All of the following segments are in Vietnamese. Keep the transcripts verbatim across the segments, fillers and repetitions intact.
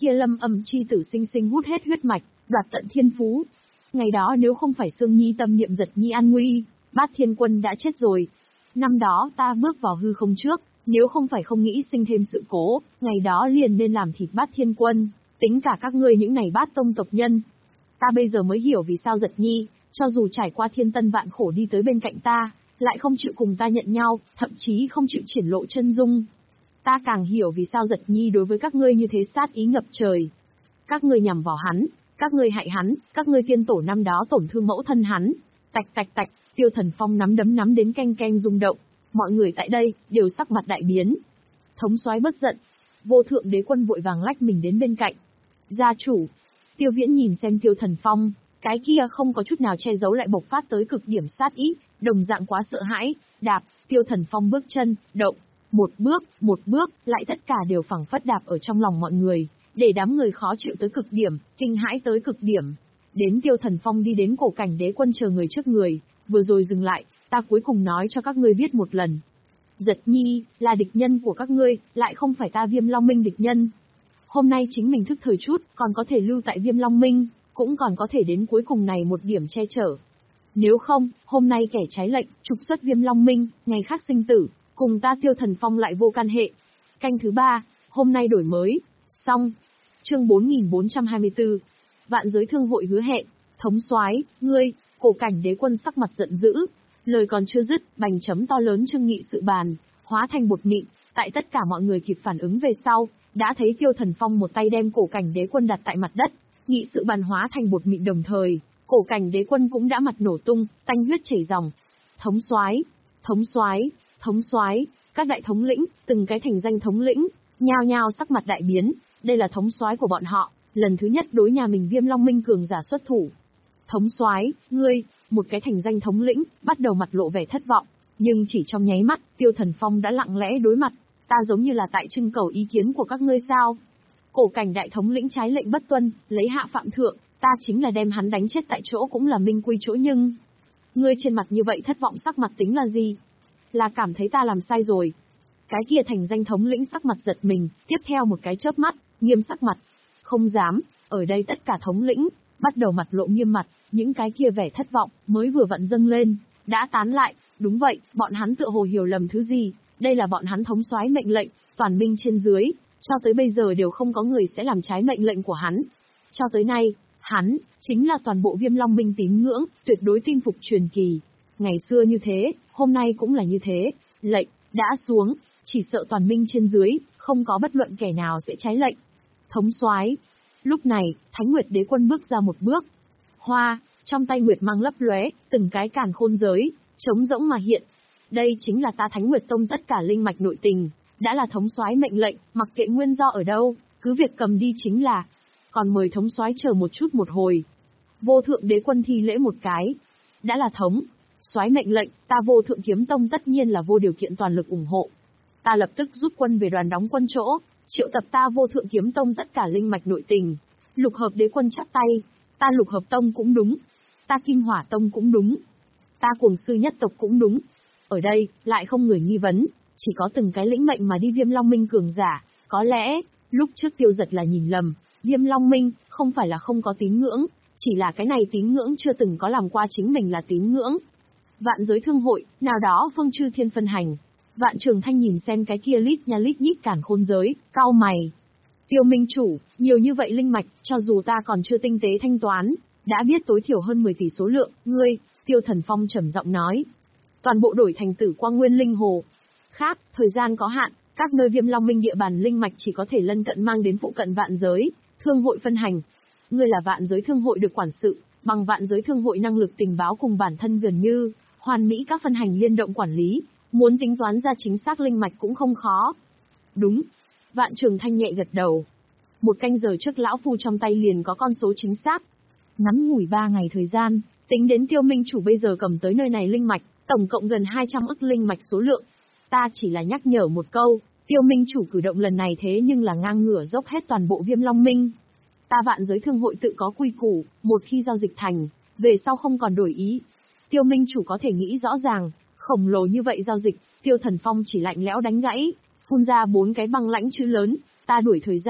kia Lâm Âm chi tử sinh sinh hút hết huyết mạch, đoạt tận thiên phú. Ngày đó nếu không phải Sương Nhi tâm niệm Giật Nhi an nguy, Bát Thiên Quân đã chết rồi. Năm đó ta bước vào hư không trước, nếu không phải không nghĩ sinh thêm sự cố, ngày đó liền nên làm thịt Bát Thiên Quân, tính cả các ngươi những này Bát tông tộc nhân. Ta bây giờ mới hiểu vì sao Giật Nhi, cho dù trải qua thiên tân vạn khổ đi tới bên cạnh ta, lại không chịu cùng ta nhận nhau, thậm chí không chịu triển lộ chân dung. Ta càng hiểu vì sao Giật Nhi đối với các ngươi như thế sát ý ngập trời. Các ngươi nhằm vào hắn, các ngươi hại hắn, các ngươi tiên tổ năm đó tổn thương mẫu thân hắn. Tạch tạch tạch, Tiêu Thần Phong nắm đấm nắm đến canh canh rung động, mọi người tại đây đều sắc mặt đại biến. Thống soái bất giận, Vô Thượng Đế Quân vội vàng lách mình đến bên cạnh. Gia chủ. Tiêu Viễn nhìn xem Tiêu Thần Phong, cái kia không có chút nào che giấu lại bộc phát tới cực điểm sát ý, đồng dạng quá sợ hãi, đạp, Tiêu Thần Phong bước chân, động, một bước, một bước, lại tất cả đều phảng phất đạp ở trong lòng mọi người, để đám người khó chịu tới cực điểm, kinh hãi tới cực điểm. Đến Tiêu Thần Phong đi đến cổ cảnh đế quân chờ người trước người, vừa rồi dừng lại, ta cuối cùng nói cho các ngươi biết một lần. Giật Nhi, là địch nhân của các ngươi, lại không phải ta Viêm Long Minh địch nhân. Hôm nay chính mình thức thời chút, còn có thể lưu tại Viêm Long Minh, cũng còn có thể đến cuối cùng này một điểm che chở. Nếu không, hôm nay kẻ trái lệnh, trục xuất Viêm Long Minh, ngày khác sinh tử, cùng ta Tiêu Thần Phong lại vô can hệ. Canh thứ ba, hôm nay đổi mới, xong. Chương bốn nghìn bốn trăm hai mươi tư. Vạn giới thương hội hứa hẹn, thống soái, ngươi, cổ cảnh đế quân sắc mặt giận dữ. Lời còn chưa dứt, bành chấm to lớn trưng nghị sự bàn, hóa thành bột mịn, tại tất cả mọi người kịp phản ứng về sau, đã thấy Tiêu Thần Phong một tay đem cổ cảnh đế quân đặt tại mặt đất, nghị sự bàn hóa thành bột mịn đồng thời, cổ cảnh đế quân cũng đã mặt nổ tung, tanh huyết chảy ròng. Thống soái, thống soái, thống soái, các đại thống lĩnh, từng cái thành danh thống lĩnh, nhao nhao sắc mặt đại biến, đây là thống soái của bọn họ, lần thứ nhất đối nhà mình Viêm Long Minh cường giả xuất thủ. Thống soái, ngươi, một cái thành danh thống lĩnh, bắt đầu mặt lộ vẻ thất vọng, nhưng chỉ trong nháy mắt, Tiêu Thần Phong đã lặng lẽ đối mặt, ta giống như là tại trưng cầu ý kiến của các ngươi sao? Cổ cảnh đại thống lĩnh trái lệnh bất tuân, lấy hạ phạm thượng, ta chính là đem hắn đánh chết tại chỗ cũng là minh quy chỗ nhưng. Ngươi trên mặt như vậy thất vọng sắc mặt tính là gì? Là cảm thấy ta làm sai rồi. Cái kia thành danh thống lĩnh sắc mặt giật mình, tiếp theo một cái chớp mắt, nghiêm sắc mặt. Không dám, ở đây tất cả thống lĩnh, bắt đầu mặt lộ nghiêm mặt, những cái kia vẻ thất vọng, mới vừa vặn dâng lên, đã tán lại, đúng vậy, bọn hắn tựa hồ hiểu lầm thứ gì, đây là bọn hắn thống soái mệnh lệnh, toàn binh trên dưới, cho tới bây giờ đều không có người sẽ làm trái mệnh lệnh của hắn. Cho tới nay, hắn, chính là toàn bộ Viêm Long Minh tín ngưỡng, tuyệt đối tin phục truyền kỳ. Ngày xưa như thế, hôm nay cũng là như thế, lệnh, đã xuống, chỉ sợ toàn binh trên dưới, không có bất luận kẻ nào sẽ trái lệnh. Thống soái. Lúc này, Thánh Nguyệt Đế Quân bước ra một bước. Hoa, trong tay Nguyệt mang lấp lóe, từng cái càn khôn giới, trống rỗng mà hiện. Đây chính là ta Thánh Nguyệt Tông tất cả linh mạch nội tình, đã là thống soái mệnh lệnh, mặc kệ nguyên do ở đâu, cứ việc cầm đi chính là. Còn mời thống soái chờ một chút một hồi. Vô Thượng Đế Quân thi lễ một cái. Đã là thống soái mệnh lệnh, ta Vô Thượng Kiếm Tông tất nhiên là vô điều kiện toàn lực ủng hộ. Ta lập tức rút quân về đoàn đóng quân chỗ, triệu tập ta Vô Thượng Kiếm Tông tất cả linh mạch nội tình. Lục Hợp Đế Quân chắp tay, ta Lục Hợp Tông cũng đúng, ta Kim Hỏa Tông cũng đúng, ta Cuồng Sư nhất tộc cũng đúng. Ở đây, lại không người nghi vấn, chỉ có từng cái lĩnh mệnh mà đi Viêm Long Minh cường giả, có lẽ, lúc trước Tiêu Giật là nhìn lầm, Viêm Long Minh, không phải là không có tín ngưỡng, chỉ là cái này tín ngưỡng chưa từng có làm qua chính mình là tín ngưỡng. Vạn giới thương hội, nào đó phương chư thiên phân hành. Vạn Trường Thanh nhìn xem cái kia lít nha lít nhít càn khôn giới, cau mày. Tiêu Minh chủ, nhiều như vậy linh mạch, cho dù ta còn chưa tinh tế thanh toán, đã biết tối thiểu hơn mười tỷ số lượng, ngươi, Tiêu Thần Phong trầm giọng nói. Toàn bộ đổi thành Tử Quang Nguyên Linh Hồ. Khác, thời gian có hạn, các nơi Viêm Long Minh địa bàn linh mạch chỉ có thể lân cận mang đến phụ cận vạn giới, thương hội phân hành. Ngươi là vạn giới thương hội được quản sự, bằng vạn giới thương hội năng lực tình báo cùng bản thân gần như, hoàn mỹ các phân hành liên động quản lý, muốn tính toán ra chính xác linh mạch cũng không khó. Đúng. Vạn Trường Thanh nhẹ gật đầu. Một canh giờ trước lão phu trong tay liền có con số chính xác. Ngắn ngủi ba ngày thời gian, tính đến Tiêu Minh chủ bây giờ cầm tới nơi này linh mạch, tổng cộng gần hai trăm ức linh mạch số lượng. Ta chỉ là nhắc nhở một câu, Tiêu Minh chủ cử động lần này thế nhưng là ngang ngửa dốc hết toàn bộ Viêm Long Minh. Ta vạn giới thương hội tự có quy củ, một khi giao dịch thành, về sau không còn đổi ý. Tiêu Minh chủ có thể nghĩ rõ ràng, khổng lồ như vậy giao dịch, Tiêu Thần Phong chỉ lạnh lẽo đánh gãy, phun ra bốn cái băng lãnh chữ lớn, ta đuổi thời gian,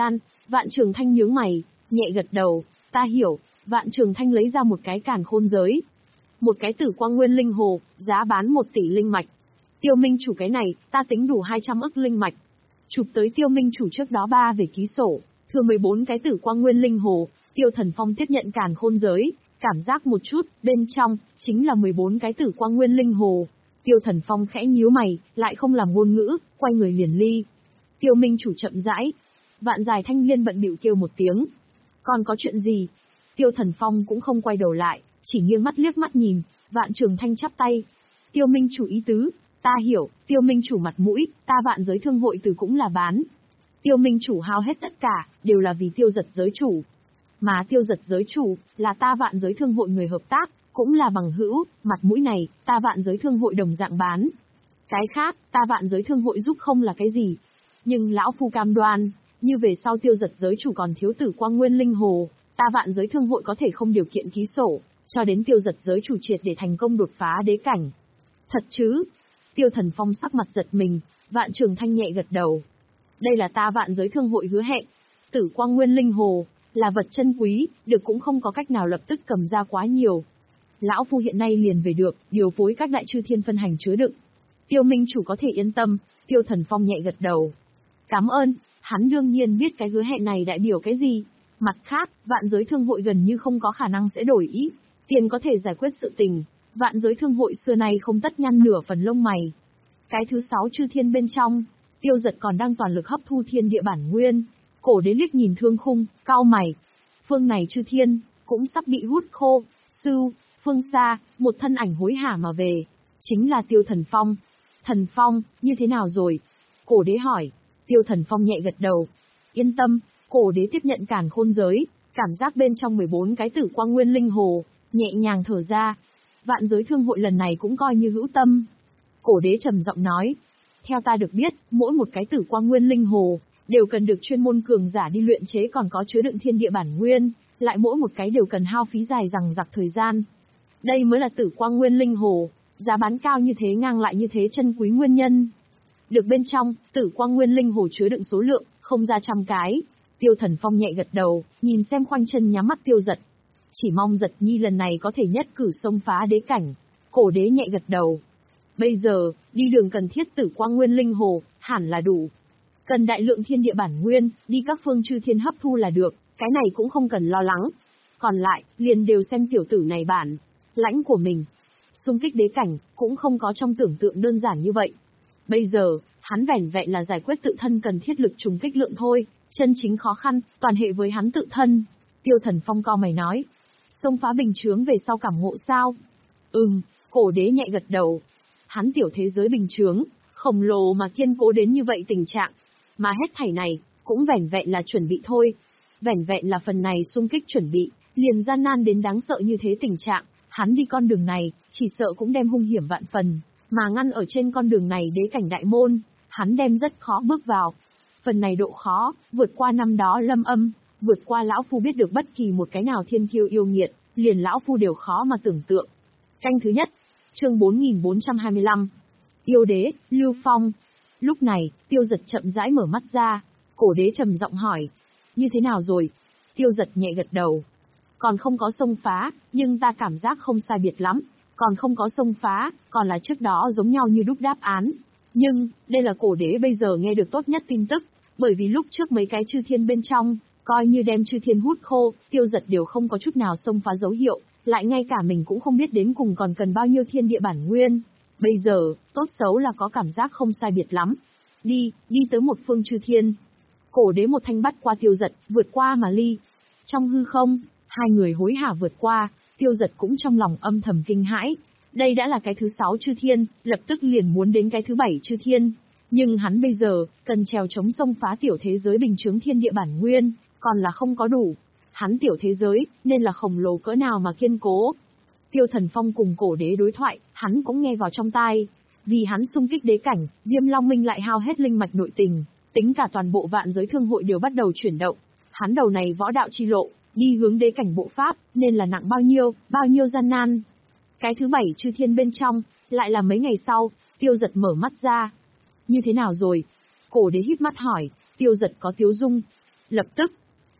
Vạn Trường Thanh nhướng mày, nhẹ gật đầu, ta hiểu. Vạn Trường Thanh lấy ra một cái càn khôn giới. Một cái tử quang nguyên linh hồ, giá bán một tỷ linh mạch. Tiêu Minh chủ cái này, ta tính đủ hai trăm ức linh mạch. Chụp tới Tiêu Minh chủ trước đó ba về ký sổ, thừa mười bốn cái tử quang nguyên linh hồ, Tiêu Thần Phong tiếp nhận càn khôn giới, cảm giác một chút, bên trong, chính là mười bốn cái tử quang nguyên linh hồ. Tiêu Thần Phong khẽ nhíu mày, lại không làm ngôn ngữ, quay người liền ly. Tiêu Minh chủ chậm rãi. Vạn Dài Thanh Liên bận bịu kêu một tiếng. Còn có chuyện gì? Tiêu Thần Phong cũng không quay đầu lại, chỉ nghiêng mắt liếc mắt nhìn, Vạn Trường Thanh chắp tay. Tiêu Minh chủ ý tứ, ta hiểu, Tiêu Minh chủ mặt mũi, ta Vạn Giới Thương hội từ cũng là bán. Tiêu Minh chủ hao hết tất cả, đều là vì Tiêu Giật giới chủ. Mà Tiêu Giật giới chủ, là ta Vạn Giới Thương hội người hợp tác, cũng là bằng hữu, mặt mũi này, ta Vạn Giới Thương hội đồng dạng bán. Cái khác, ta Vạn Giới Thương hội giúp không là cái gì. Nhưng lão phu cam đoan, như về sau Tiêu Giật giới chủ còn thiếu tử quang nguyên linh hồ, ta Vạn Giới Thương hội có thể không điều kiện ký sổ, cho đến Tiêu Giật giới chủ triệt để thành công đột phá đế cảnh. Thật chứ? Tiêu Thần Phong sắc mặt giật mình, Vạn Trường Thanh nhẹ gật đầu. Đây là ta Vạn Giới Thương hội hứa hẹn. Tử quang nguyên linh hồ, là vật chân quý, được cũng không có cách nào lập tức cầm ra quá nhiều. Lão phu hiện nay liền về được, điều phối các đại chư thiên phân hành chứa đựng. Tiêu Minh chủ có thể yên tâm, Tiêu Thần Phong nhẹ gật đầu. Cảm ơn, hắn đương nhiên biết cái hứa hẹn này đại biểu cái gì. Mặt khác, Vạn Giới Thương hội gần như không có khả năng sẽ đổi ý. Tiền có thể giải quyết sự tình. Vạn Giới Thương hội xưa nay không tất nhăn nửa phần lông mày. Cái thứ sáu chư thiên bên trong, Tiêu Giật còn đang toàn lực hấp thu thiên địa bản nguyên. Cổ Đế liếc nhìn Thương Khung, cau mày. Phương này chư thiên, cũng sắp bị hút khô. Sưu, phương xa, một thân ảnh hối hả mà về. Chính là Tiêu Thần Phong. Thần Phong, như thế nào rồi? Cổ Đế hỏi. Tiêu Thần Phong nhẹ gật đầu. Yên tâm, Cổ Đế tiếp nhận càn khôn giới, cảm giác bên trong mười bốn cái tử quang nguyên linh hồ, nhẹ nhàng thở ra. Vạn Giới Thương hội lần này cũng coi như hữu tâm. Cổ Đế trầm giọng nói. Theo ta được biết, mỗi một cái tử quang nguyên linh hồ, đều cần được chuyên môn cường giả đi luyện chế còn có chứa đựng thiên địa bản nguyên, lại mỗi một cái đều cần hao phí dài dằng dặc thời gian. Đây mới là tử quang nguyên linh hồ, giá bán cao như thế ngang lại như thế chân quý nguyên nhân. Được bên trong, tử quang nguyên linh hồ chứa đựng số lượng, không ra trăm cái. Tiêu Thần Phong nhẹ gật đầu, nhìn xem khoanh chân nhắm mắt Tiêu Giật. Chỉ mong Giật Nhi lần này có thể nhất cử xông phá đế cảnh. Cổ Đế nhẹ gật đầu. Bây giờ, đi đường cần thiết tử quang nguyên linh hồ, hẳn là đủ. Cần đại lượng thiên địa bản nguyên, đi các phương chư thiên hấp thu là được, cái này cũng không cần lo lắng. Còn lại, liền đều xem tiểu tử này bản lãnh của mình. Xung kích đế cảnh, cũng không có trong tưởng tượng đơn giản như vậy. Bây giờ, hắn vẻn vẹn là giải quyết tự thân cần thiết lực trùng kích lượng thôi, chân chính khó khăn, toàn hệ với hắn tự thân. Tiêu Thần Phong co mày nói. Xông phá bình chướng về sau cảm ngộ sao? Ừm, Cổ Đế nhẹ gật đầu. Hắn tiểu thế giới bình chướng, khổng lồ mà kiên cố đến như vậy tình trạng. Mà hết thảy này, cũng vẻn vẹn là chuẩn bị thôi. Vẻn vẹn là phần này xung kích chuẩn bị, liền gian nan đến đáng sợ như thế tình trạng. Hắn đi con đường này, chỉ sợ cũng đem hung hiểm vạn phần, mà ngăn ở trên con đường này đế cảnh đại môn, hắn đem rất khó bước vào. Phần này độ khó, vượt qua năm đó Lâm Âm, vượt qua lão phu biết được bất kỳ một cái nào thiên kiêu yêu nghiệt, liền lão phu đều khó mà tưởng tượng. Canh thứ nhất, chương bốn nghìn bốn trăm hai mươi lăm. Yêu đế, Lưu Phong. Lúc này, Tiêu Giật chậm rãi mở mắt ra, Cổ Đế trầm giọng hỏi, như thế nào rồi? Tiêu Giật nhẹ gật đầu. Còn không có xông phá, nhưng ta cảm giác không sai biệt lắm. Còn không có xông phá, còn là trước đó giống nhau như đúc đáp án. Nhưng, đây là Cổ Đế bây giờ nghe được tốt nhất tin tức, bởi vì lúc trước mấy cái chư thiên bên trong, coi như đem chư thiên hút khô, Tiêu Giật đều không có chút nào xông phá dấu hiệu, lại ngay cả mình cũng không biết đến cùng còn cần bao nhiêu thiên địa bản nguyên. Bây giờ, tốt xấu là có cảm giác không sai biệt lắm. Đi, đi tới một phương chư thiên. Cổ Đế một thanh bắt qua Tiêu Giật, vượt qua mà ly. Trong hư không, hai người hối hả vượt qua, Tiêu Giật cũng trong lòng âm thầm kinh hãi. Đây đã là cái thứ sáu chư thiên, lập tức liền muốn đến cái thứ bảy chư thiên. Nhưng hắn bây giờ, cần trèo chống xông phá tiểu thế giới bình chướng thiên địa bản nguyên, còn là không có đủ. Hắn tiểu thế giới, nên là khổng lồ cỡ nào mà kiên cố. Tiêu Thần Phong cùng Cổ Đế đối thoại, hắn cũng nghe vào trong tai. Vì hắn xung kích đế cảnh, Diêm Long Minh lại hao hết linh mạch nội tình, tính cả toàn bộ Vạn Giới Thương hội đều bắt đầu chuyển động. Hắn đầu này võ đạo chi lộ, đi hướng đế cảnh bộ pháp, nên là nặng bao nhiêu, bao nhiêu gian nan. Cái thứ bảy chư thiên bên trong, lại là mấy ngày sau, Tiêu Giật mở mắt ra. Như thế nào rồi? Cổ Đế híp mắt hỏi, Tiêu Giật có tiếu dung. Lập tức,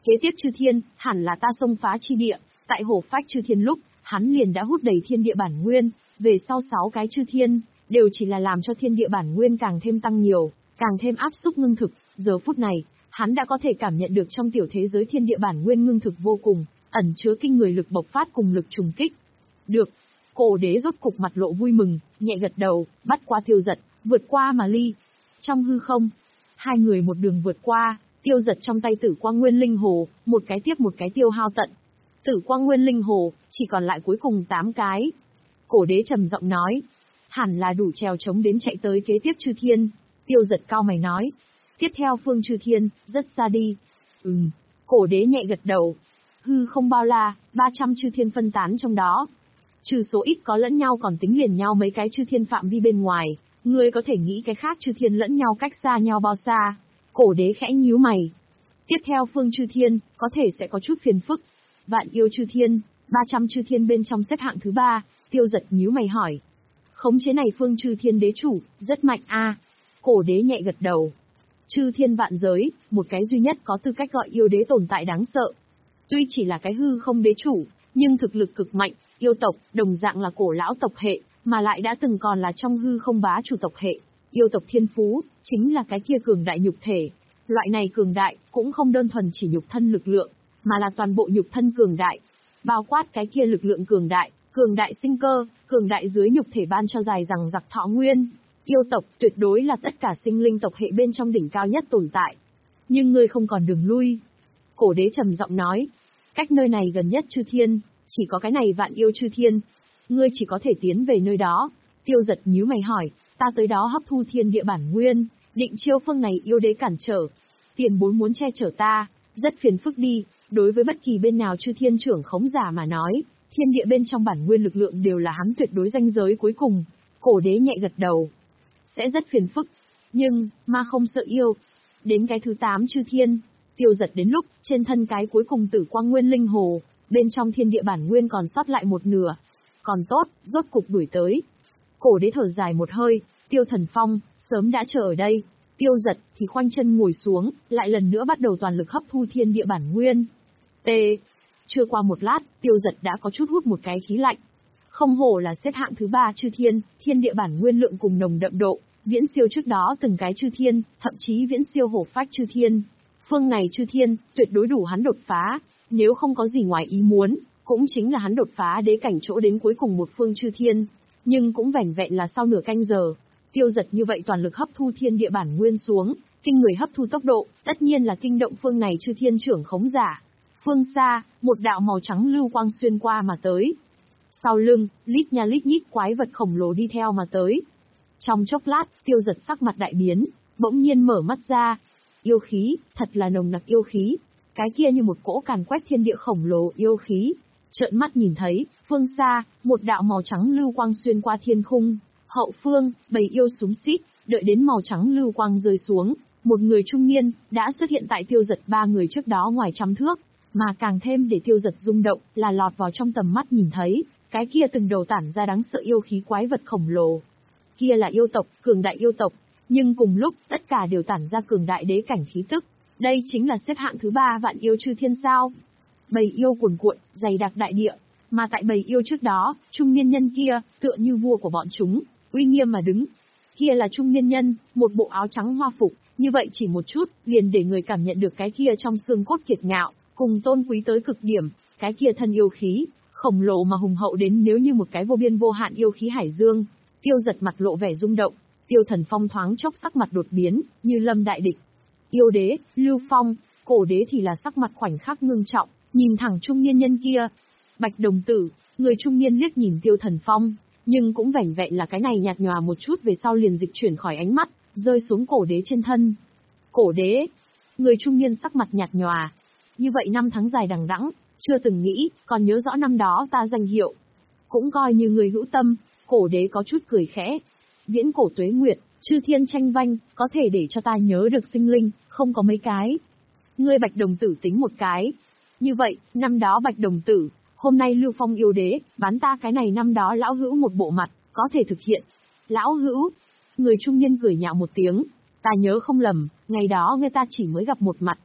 Kế tiếp chư thiên, hẳn là ta xông phá chi địa, tại hổ phách chư thiên lúc, hắn liền đã hút đầy thiên địa bản nguyên, về sau sáu cái chư thiên, đều chỉ là làm cho thiên địa bản nguyên càng thêm tăng nhiều, càng thêm áp xúc ngưng thực, giờ phút này, hắn đã có thể cảm nhận được trong tiểu thế giới thiên địa bản nguyên ngưng thực vô cùng, ẩn chứa kinh người lực bộc phát cùng lực trùng kích. Được, cổ đế rốt cục mặt lộ vui mừng, nhẹ gật đầu, bắt qua Tiêu Dật, vượt qua mà ly. Trong hư không, hai người một đường vượt qua, Tiêu Dật trong tay Tử Quang Nguyên Linh Hồ, một cái tiếp một cái tiêu hao tận. Tử Quang Nguyên Linh Hồ, chỉ còn lại cuối cùng tám cái. Cổ đế trầm giọng nói, hẳn là đủ trèo chống đến chạy tới kế tiếp chư thiên. Tiêu Dật cao mày nói, tiếp theo phương chư thiên, rất xa đi. Ừm, cổ đế nhẹ gật đầu. Hư không bao la, ba trăm chư thiên phân tán trong đó. Trừ số ít có lẫn nhau còn tính liền nhau mấy cái chư thiên phạm vi bên ngoài, ngươi có thể nghĩ cái khác chư thiên lẫn nhau cách xa nhau bao xa. Cổ đế khẽ nhíu mày. Tiếp theo phương chư thiên, có thể sẽ có chút phiền phức. Vạn yêu chư thiên, ba trăm chư thiên bên trong xếp hạng thứ ba, Tiêu Dật nhíu mày hỏi. Khống chế này phương chư thiên đế chủ, rất mạnh a. À. Cổ đế nhẹ gật đầu. Chư thiên vạn giới, một cái duy nhất có tư cách gọi yêu đế tồn tại đáng sợ. Tuy chỉ là cái hư không đế chủ, nhưng thực lực cực mạnh, yêu tộc, đồng dạng là cổ lão tộc hệ, mà lại đã từng còn là trong hư không bá chủ tộc hệ. Yêu tộc thiên phú, chính là cái kia cường đại nhục thể. Loại này cường đại, cũng không đơn thuần chỉ nhục thân lực lượng, mà là toàn bộ nhục thân cường đại. Bao quát cái kia lực lượng cường đại, cường đại sinh cơ, cường đại dưới nhục thể ban cho dài rằng giặc thọ nguyên. Yêu tộc tuyệt đối là tất cả sinh linh tộc hệ bên trong đỉnh cao nhất tồn tại. Nhưng ngươi không còn đường lui. Cổ đế trầm giọng nói, cách nơi này gần nhất chư thiên, chỉ có cái này vạn yêu chư thiên. Ngươi chỉ có thể tiến về nơi đó. Tiêu Dật nhíu mày hỏi, ta tới đó hấp thu thiên địa bản nguyên, định chiêu phương này yêu đế cản trở. Tiền bối muốn che chở ta, rất phiền phức đi. Đối với bất kỳ bên nào chư thiên trưởng khống giả mà nói, thiên địa bên trong bản nguyên lực lượng đều là hắn tuyệt đối ranh giới cuối cùng. Cổ đế nhẹ gật đầu. Sẽ rất phiền phức. Nhưng, ma không sợ yêu. Đến cái thứ tám chư thiên, Tiêu Dật đến lúc, trên thân cái cuối cùng Tử Quang Nguyên Linh Hồ, bên trong thiên địa bản nguyên còn sót lại một nửa. Còn tốt, rốt cục đuổi tới. Cổ đế thở dài một hơi, Tiêu Thần Phong, sớm đã chờ ở đây. Tiêu Dật thì khoanh chân ngồi xuống, lại lần nữa bắt đầu toàn lực hấp thu thiên địa bản nguyên. T. Chưa qua một lát, Tiêu Dật đã có chút hút một cái khí lạnh. Không hổ là xếp hạng thứ ba chư thiên, thiên địa bản nguyên lượng cùng nồng đậm độ, viễn siêu trước đó từng cái chư thiên, thậm chí viễn siêu hổ phách chư thiên. Phương này chư thiên, tuyệt đối đủ hắn đột phá, nếu không có gì ngoài ý muốn, cũng chính là hắn đột phá đế cảnh chỗ đến cuối cùng một phương chư thiên. Nhưng cũng vẻn vẹn là sau nửa canh giờ, Tiêu Dật như vậy toàn lực hấp thu thiên địa bản nguyên xuống, kinh người hấp thu tốc độ, tất nhiên là kinh động phương này chư thiên trưởng khống giả. Phương xa, một đạo màu trắng lưu quang xuyên qua mà tới. Sau lưng, lít nha lít nhít quái vật khổng lồ đi theo mà tới. Trong chốc lát, Tiêu Dật sắc mặt đại biến, bỗng nhiên mở mắt ra. Yêu khí, thật là nồng nặc yêu khí. Cái kia như một cỗ càn quét thiên địa khổng lồ yêu khí. Trợn mắt nhìn thấy, phương xa, một đạo màu trắng lưu quang xuyên qua thiên khung. Hậu phương, bầy yêu súng xít, đợi đến màu trắng lưu quang rơi xuống. Một người trung niên, đã xuất hiện tại Tiêu Dật ba người trước đó ngoài trăm thước. Mà càng thêm để Tiêu Dật rung động, là lọt vào trong tầm mắt nhìn thấy, cái kia từng đầu tản ra đáng sợ yêu khí quái vật khổng lồ. Kia là yêu tộc, cường đại yêu tộc, nhưng cùng lúc, tất cả đều tản ra cường đại đế cảnh khí tức. Đây chính là xếp hạng thứ ba vạn yêu chư thiên sao. Bầy yêu cuồn cuộn, dày đặc đại địa, mà tại bầy yêu trước đó, trung niên nhân kia, tựa như vua của bọn chúng, uy nghiêm mà đứng. Kia là trung niên nhân, một bộ áo trắng hoa phục, như vậy chỉ một chút, liền để người cảm nhận được cái kia trong xương cốt kiệt ngạo, cùng tôn quý tới cực điểm, cái kia thân yêu khí, khổng lồ mà hùng hậu đến nếu như một cái vô biên vô hạn yêu khí hải dương. Tiêu Dật mặt lộ vẻ rung động, Tiêu Thần Phong thoáng chốc sắc mặt đột biến, như lâm đại địch. Yêu đế, Lưu Phong, cổ đế thì là sắc mặt khoảnh khắc ngưng trọng, nhìn thẳng trung niên nhân kia. Bạch đồng tử, người trung niên liếc nhìn Tiêu Thần Phong, nhưng cũng vẻn vẹn là cái này nhạt nhòa một chút về sau liền dịch chuyển khỏi ánh mắt, rơi xuống cổ đế trên thân. Cổ đế, người trung niên sắc mặt nhạt nhòa. Như vậy năm tháng dài đằng đẵng, chưa từng nghĩ, còn nhớ rõ năm đó ta danh hiệu. Cũng coi như người hữu tâm, cổ đế có chút cười khẽ. Viễn cổ tuế nguyệt, chư thiên tranh vanh, có thể để cho ta nhớ được sinh linh, không có mấy cái. Ngươi Bạch đồng tử tính một cái. Như vậy, năm đó Bạch đồng tử, hôm nay Lưu Phong yêu đế, bán ta cái này năm đó lão hữu một bộ mặt, có thể thực hiện. Lão hữu, người trung niên cười nhạo một tiếng. Ta nhớ không lầm, ngày đó người ta chỉ mới gặp một mặt.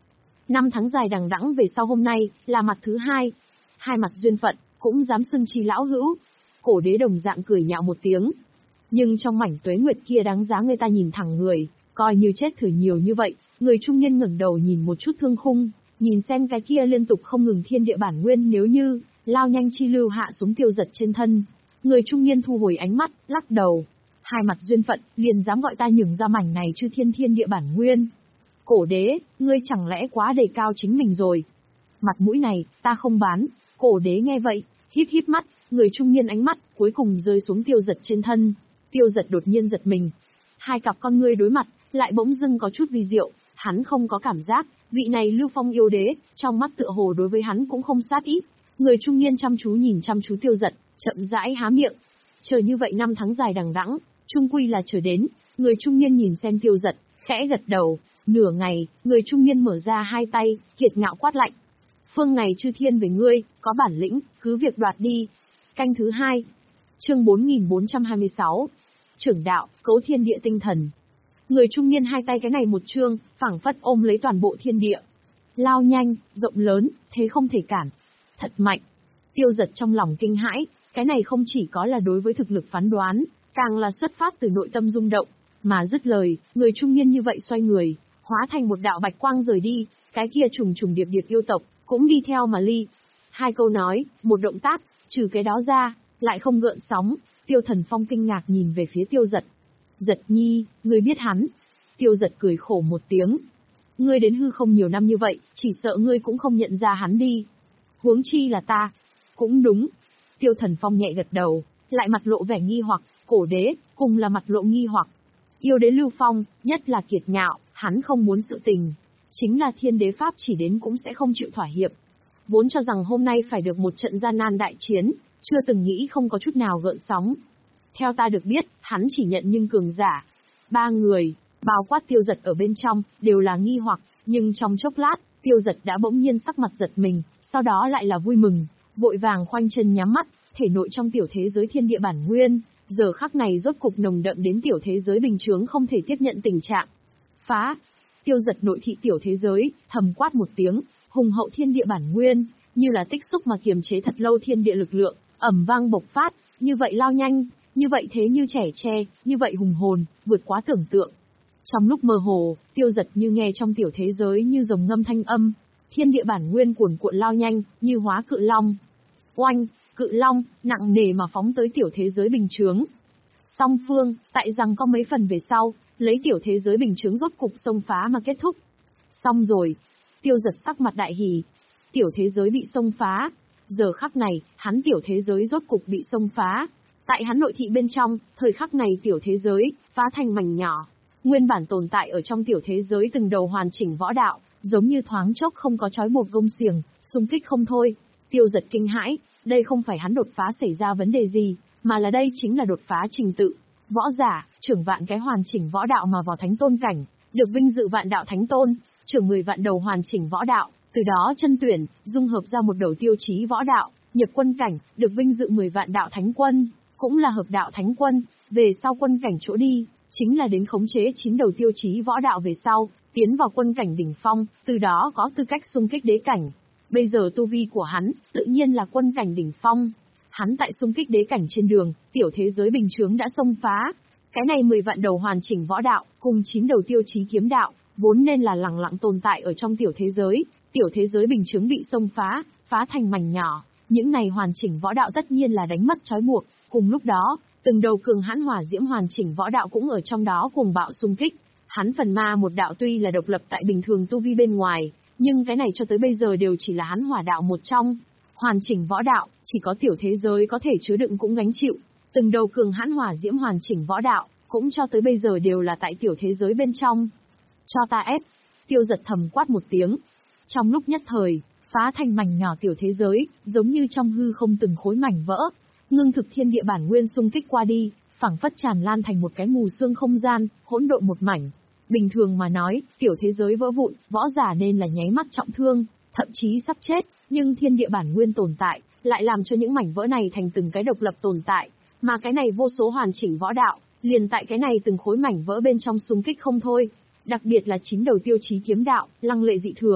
Năm tháng dài đằng đẵng về sau hôm nay, là mặt thứ hai. Hai mặt duyên phận, cũng dám xưng chi lão hữu. Cổ đế đồng dạng cười nhạo một tiếng. Nhưng trong mảnh tuế nguyệt kia đáng giá người ta nhìn thẳng người, coi như chết thử nhiều như vậy, người trung niên ngẩng đầu nhìn một chút thương khung, nhìn xem cái kia liên tục không ngừng thiên địa bản nguyên nếu như, lao nhanh chi lưu hạ xuống Tiêu Giật trên thân. Người trung niên thu hồi ánh mắt, lắc đầu. Hai mặt duyên phận, liền dám gọi ta nhường ra mảnh này chư thiên thiên địa bản nguyên. Cổ đế, ngươi chẳng lẽ quá đề cao chính mình rồi? Mặt mũi này, ta không bán. Cổ đế nghe vậy, híp híp mắt, người trung niên ánh mắt, cuối cùng rơi xuống Tiêu Giật trên thân. Tiêu Giật đột nhiên giật mình. Hai cặp con ngươi đối mặt, lại bỗng dưng có chút vi diệu, hắn không có cảm giác, vị này Lưu Phong yêu đế, trong mắt tựa hồ đối với hắn cũng không sát ý. Người trung niên chăm chú nhìn chăm chú Tiêu Giật, chậm rãi há miệng. Chờ như vậy năm tháng dài đằng đẵng, chung quy là chờ đến, người trung niên nhìn xem Tiêu Giật, khẽ gật đầu. Nửa ngày, người trung niên mở ra hai tay, kiệt ngạo quát lạnh. Phương này chư thiên về ngươi, có bản lĩnh, cứ việc đoạt đi. Canh thứ hai. Chương bốn nghìn bốn trăm hai mươi sáu. Trưởng đạo, cấu thiên địa tinh thần. Người trung niên hai tay cái này một chương, phảng phất ôm lấy toàn bộ thiên địa. Lao nhanh, rộng lớn, thế không thể cản. Thật mạnh. Tiêu Giật trong lòng kinh hãi, cái này không chỉ có là đối với thực lực phán đoán, càng là xuất phát từ nội tâm rung động. Mà dứt lời, người trung niên như vậy xoay người, hóa thành một đạo bạch quang rời đi, cái kia trùng trùng điệp điệp yêu tộc, cũng đi theo mà ly. Hai câu nói, một động tác, trừ cái đó ra, lại không gợn sóng. Tiêu Thần Phong kinh ngạc nhìn về phía Tiêu Giật. Giật nhi, ngươi biết hắn. Tiêu Giật cười khổ một tiếng. Ngươi đến hư không nhiều năm như vậy, chỉ sợ ngươi cũng không nhận ra hắn đi. Huống chi là ta. Cũng đúng. Tiêu Thần Phong nhẹ gật đầu, lại mặt lộ vẻ nghi hoặc, cổ đế, cùng là mặt lộ nghi hoặc. Yêu đế Lưu Phong, nhất là kiệt ngạo, hắn không muốn sự tình. Chính là thiên đế pháp chỉ đến cũng sẽ không chịu thỏa hiệp. Vốn cho rằng hôm nay phải được một trận gian nan đại chiến, chưa từng nghĩ không có chút nào gợn sóng. Theo ta được biết, hắn chỉ nhận nhưng cường giả. Ba người, bao quát Tiêu Giật ở bên trong, đều là nghi hoặc, nhưng trong chốc lát, Tiêu Giật đã bỗng nhiên sắc mặt giật mình, sau đó lại là vui mừng, vội vàng khoanh chân nhắm mắt, thể nội trong tiểu thế giới thiên địa bản nguyên, giờ khắc này rốt cục nồng đậm đến tiểu thế giới bình chướng không thể tiếp nhận tình trạng. Phá! Tiêu Giật nội thị tiểu thế giới, thầm quát một tiếng, hùng hậu thiên địa bản nguyên, như là tích xúc mà kiềm chế thật lâu thiên địa lực lượng, ầm vang bộc phát, như vậy lao nhanh, như vậy thế như trẻ tre, như vậy hùng hồn, vượt quá tưởng tượng. Trong lúc mơ hồ, Tiêu Giật như nghe trong tiểu thế giới như rồng ngâm thanh âm, thiên địa bản nguyên cuồn cuộn lao nhanh, như hóa cự long. Oanh, cự long, nặng nề mà phóng tới tiểu thế giới bình chướng. Song phương, tại rằng có mấy phần về sau, lấy tiểu thế giới bình chướng rốt cục xông phá mà kết thúc. Xong rồi. Tiêu Giật sắc mặt đại hỉ. Tiểu thế giới bị xông phá. Giờ khắc này, hắn tiểu thế giới rốt cục bị xông phá. Tại hắn nội thị bên trong, thời khắc này tiểu thế giới, phá thành mảnh nhỏ. Nguyên bản tồn tại ở trong tiểu thế giới từng đầu hoàn chỉnh võ đạo, giống như thoáng chốc không có trói buộc gông xiềng, xung kích không thôi. Tiêu Giật kinh hãi, đây không phải hắn đột phá xảy ra vấn đề gì, mà là đây chính là đột phá trình tự. Võ giả, trưởng vạn cái hoàn chỉnh võ đạo mà vào thánh tôn cảnh, được vinh dự vạn đạo thánh tôn, trưởng mười vạn đầu hoàn chỉnh võ đạo, từ đó chân tuyển, dung hợp ra một đầu tiêu chí võ đạo, nhập quân cảnh, được vinh dự mười vạn đạo thánh quân, cũng là hợp đạo thánh quân, về sau quân cảnh chỗ đi, chính là đến khống chế chín đầu tiêu chí võ đạo về sau, tiến vào quân cảnh đỉnh phong, từ đó có tư cách xung kích đế cảnh. Bây giờ tu vi của hắn, tự nhiên là quân cảnh đỉnh phong. Hắn tại xung kích đế cảnh trên đường, tiểu thế giới bình chướng đã xông phá. Cái này mười vạn đầu hoàn chỉnh võ đạo, cùng chín đầu tiêu chí kiếm đạo, vốn nên là lẳng lặng tồn tại ở trong tiểu thế giới. Tiểu thế giới bình chướng bị xông phá, phá thành mảnh nhỏ. Những này hoàn chỉnh võ đạo tất nhiên là đánh mất trói buộc. Cùng lúc đó, từng đầu cường hãn hỏa diễm hoàn chỉnh võ đạo cũng ở trong đó cùng bạo xung kích. Hắn phần ma một đạo tuy là độc lập tại bình thường tu vi bên ngoài, nhưng cái này cho tới bây giờ đều chỉ là hắn hỏa đạo một trong. Hoàn chỉnh võ đạo, chỉ có tiểu thế giới có thể chứa đựng cũng gánh chịu. Từng đầu cường hãn hỏa diễm hoàn chỉnh võ đạo, cũng cho tới bây giờ đều là tại tiểu thế giới bên trong. Cho ta ép! Tiêu Giật thầm quát một tiếng. Trong lúc nhất thời, phá thành mảnh nhỏ tiểu thế giới, giống như trong hư không từng khối mảnh vỡ. Ngưng thực thiên địa bản nguyên xung kích qua đi, phảng phất tràn lan thành một cái mù sương không gian, hỗn độn một mảnh. Bình thường mà nói, tiểu thế giới vỡ vụn, võ giả nên là nháy mắt trọng thương, thậm chí sắp chết, nhưng thiên địa bản nguyên tồn tại, lại làm cho những mảnh vỡ này thành từng cái độc lập tồn tại, mà cái này vô số hoàn chỉnh võ đạo, liền tại cái này từng khối mảnh vỡ bên trong xung kích không thôi. Đặc biệt là chín đầu tiêu chí kiếm đạo, lăng lệ dị thường,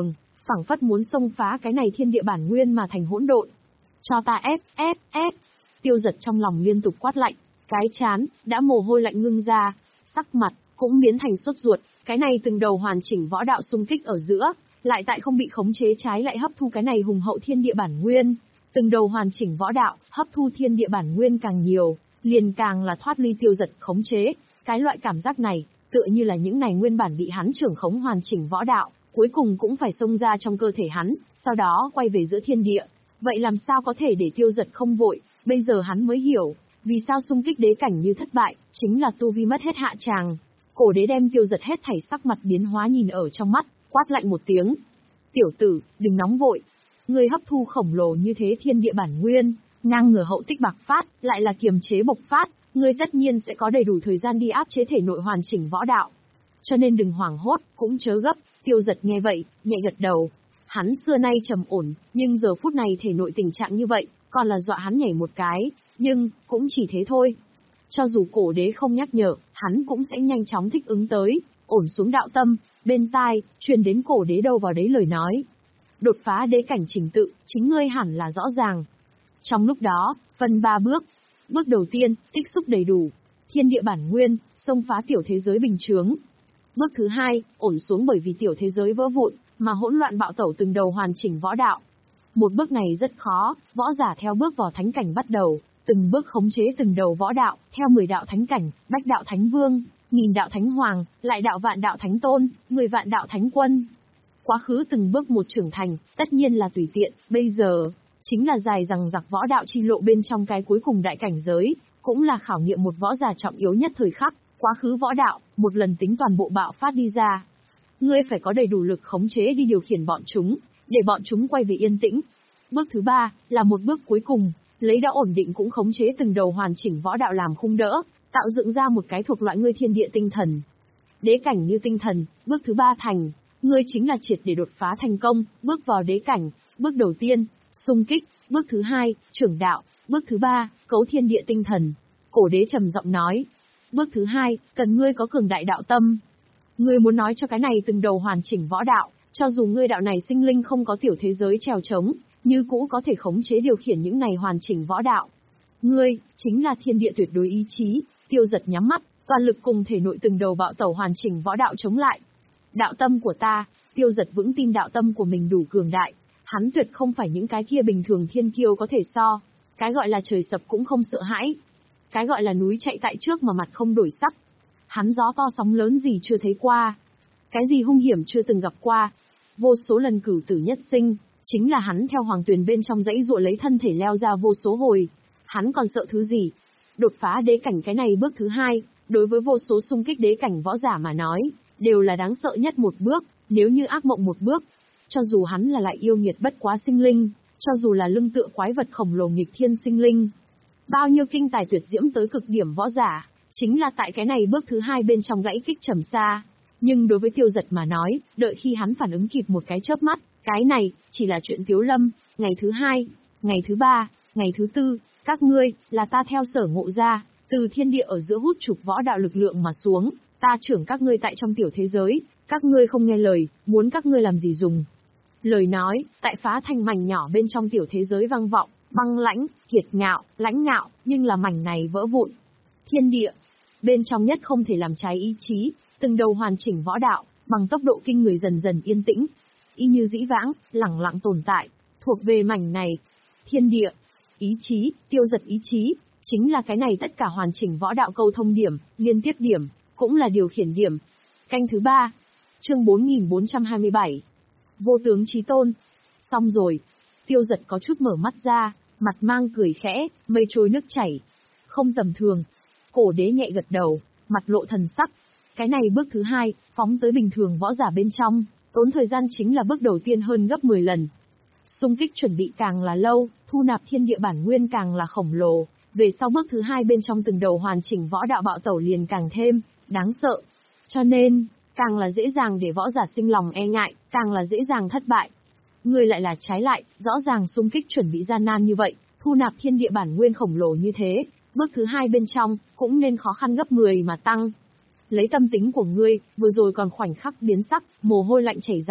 phảng phất muốn xông phá cái này thiên địa bản nguyên mà thành hỗn độn. Cho ta ép, ép, ép. Tiêu Giật trong lòng liên tục quát lạnh, cái chán đã mồ hôi lạnh ngưng ra, sắc mặt cũng biến thành sốt ruột, cái này từng đầu hoàn chỉnh võ đạo xung kích ở giữa, lại tại không bị khống chế trái lại hấp thu cái này hùng hậu thiên địa bản nguyên, từng đầu hoàn chỉnh võ đạo, hấp thu thiên địa bản nguyên càng nhiều, liền càng là thoát ly Tiêu Giật khống chế, cái loại cảm giác này, tựa như là những này nguyên bản bị hắn trưởng khống hoàn chỉnh võ đạo, cuối cùng cũng phải xông ra trong cơ thể hắn, sau đó quay về giữa thiên địa. Vậy làm sao có thể để Tiêu Giật không vội, bây giờ hắn mới hiểu, vì sao xung kích đế cảnh như thất bại, chính là tu vi mất hết hạ tràng. Cổ đế đem Tiêu Giật hết thảy sắc mặt biến hóa nhìn ở trong mắt, quát lạnh một tiếng. Tiểu tử, đừng nóng vội. Ngươi hấp thu khổng lồ như thế thiên địa bản nguyên, ngang ngửa hậu tích bạc phát, lại là kiềm chế bộc phát, ngươi tất nhiên sẽ có đầy đủ thời gian đi áp chế thể nội hoàn chỉnh võ đạo. Cho nên đừng hoảng hốt, cũng chớ gấp. Tiêu Giật nghe vậy, nhẹ gật đầu. Hắn xưa nay trầm ổn, nhưng giờ phút này thể nội tình trạng như vậy, còn là dọa hắn nhảy một cái, nhưng, cũng chỉ thế thôi. Cho dù cổ đế không nhắc nhở, hắn cũng sẽ nhanh chóng thích ứng tới, ổn xuống đạo tâm, bên tai, truyền đến cổ đế đâu vào đấy lời nói. Đột phá đế cảnh trình tự, chính ngươi hẳn là rõ ràng. Trong lúc đó, phân ba bước. Bước đầu tiên, tích xúc đầy đủ, thiên địa bản nguyên, xông phá tiểu thế giới bình chướng. Bước thứ hai, ổn xuống bởi vì tiểu thế giới vỡ vụn, mà hỗn loạn bạo tẩu từng đầu hoàn chỉnh võ đạo. Một bước này rất khó, võ giả theo bước vào thánh cảnh bắt đầu, từng bước khống chế từng đầu võ đạo, theo mười đạo thánh cảnh, bách đạo thánh vương, nghìn đạo thánh hoàng, lại đạo vạn đạo thánh tôn, mười vạn đạo thánh quân. Quá khứ từng bước một trưởng thành, tất nhiên là tùy tiện, bây giờ, chính là dài rằng giặc võ đạo chi lộ bên trong cái cuối cùng đại cảnh giới, cũng là khảo nghiệm một võ giả trọng yếu nhất thời khắc, quá khứ võ đạo, một lần tính toàn bộ bạo phát đi ra. Ngươi phải có đầy đủ lực khống chế đi điều khiển bọn chúng, để bọn chúng quay về yên tĩnh. Bước thứ ba, là một bước cuối cùng, lấy đã ổn định cũng khống chế từng đầu hoàn chỉnh võ đạo làm khung đỡ, tạo dựng ra một cái thuộc loại ngươi thiên địa tinh thần. Đế cảnh như tinh thần, bước thứ ba thành, ngươi chính là triệt để đột phá thành công, bước vào đế cảnh, bước đầu tiên, xung kích, bước thứ hai, trưởng đạo, bước thứ ba, cấu thiên địa tinh thần. Cổ đế trầm giọng nói, bước thứ hai, cần ngươi có cường đại đạo tâm. Ngươi muốn nói cho cái này từng đầu hoàn chỉnh võ đạo, cho dù ngươi đạo này sinh linh không có tiểu thế giới trèo trống, như cũ có thể khống chế điều khiển những này hoàn chỉnh võ đạo. Ngươi, chính là thiên địa tuyệt đối ý chí. Tiêu Giật nhắm mắt, toàn lực cùng thể nội từng đầu bạo tẩu hoàn chỉnh võ đạo chống lại. Đạo tâm của ta, Tiêu Giật vững tin đạo tâm của mình đủ cường đại, hắn tuyệt không phải những cái kia bình thường thiên kiêu có thể so. Cái gọi là trời sập cũng không sợ hãi. Cái gọi là núi chạy tại trước mà mặt không đổi sắc. Hắn gió to sóng lớn gì chưa thấy qua. Cái gì hung hiểm chưa từng gặp qua. Vô số lần cửu tử nhất sinh, chính là hắn theo hoàng tuyền bên trong dãy ruộng lấy thân thể leo ra vô số hồi. Hắn còn sợ thứ gì? Đột phá đế cảnh cái này bước thứ hai, đối với vô số xung kích đế cảnh võ giả mà nói, đều là đáng sợ nhất một bước, nếu như ác mộng một bước. Cho dù hắn là lại yêu nghiệt bất quá sinh linh, cho dù là lưng tựa quái vật khổng lồ nghịch thiên sinh linh. Bao nhiêu kinh tài tuyệt diễm tới cực điểm võ giả, chính là tại cái này bước thứ hai bên trong gãy kích trầm xa. Nhưng đối với Tiêu Giật mà nói, đợi khi hắn phản ứng kịp một cái chớp mắt, cái này, chỉ là chuyện tiếu lâm, ngày thứ hai, ngày thứ ba, ngày thứ tư, các ngươi, là ta theo sở ngộ ra, từ thiên địa ở giữa hút trục võ đạo lực lượng mà xuống, ta trưởng các ngươi tại trong tiểu thế giới, các ngươi không nghe lời, muốn các ngươi làm gì dùng. Lời nói, tại phá thành mảnh nhỏ bên trong tiểu thế giới vang vọng, băng lãnh, kiệt ngạo, lãnh ngạo, nhưng là mảnh này vỡ vụn. Thiên địa, bên trong nhất không thể làm trái ý chí, từng đầu hoàn chỉnh võ đạo, bằng tốc độ kinh người dần dần yên tĩnh. Y như dĩ vãng, lẳng lặng tồn tại, thuộc về mảnh này. Thiên địa, ý chí, Tiêu Giật ý chí, chính là cái này tất cả hoàn chỉnh võ đạo câu thông điểm, liên tiếp điểm, cũng là điều khiển điểm. Canh thứ ba, chương bốn nghìn bốn trăm hai mươi bảy. Vô tướng chí tôn. Xong rồi. Tiêu Giật có chút mở mắt ra, mặt mang cười khẽ, mây trôi nước chảy. Không tầm thường. Cổ đế nhẹ gật đầu, mặt lộ thần sắc. Cái này bước thứ hai, phóng tới bình thường võ giả bên trong, tốn thời gian chính là bước đầu tiên hơn gấp mười lần. Xung kích chuẩn bị càng là lâu, thu nạp thiên địa bản nguyên càng là khổng lồ, về sau bước thứ hai bên trong từng đầu hoàn chỉnh võ đạo bạo tẩu liền càng thêm đáng sợ. Cho nên, càng là dễ dàng để võ giả sinh lòng e ngại, càng là dễ dàng thất bại. Người lại là trái lại, rõ ràng xung kích chuẩn bị gian nan như vậy, thu nạp thiên địa bản nguyên khổng lồ như thế, bước thứ hai bên trong cũng nên khó khăn gấp mười mà tăng. Lấy tâm tính của ngươi, vừa rồi còn khoảnh khắc biến sắc, mồ hôi lạnh chảy ròng,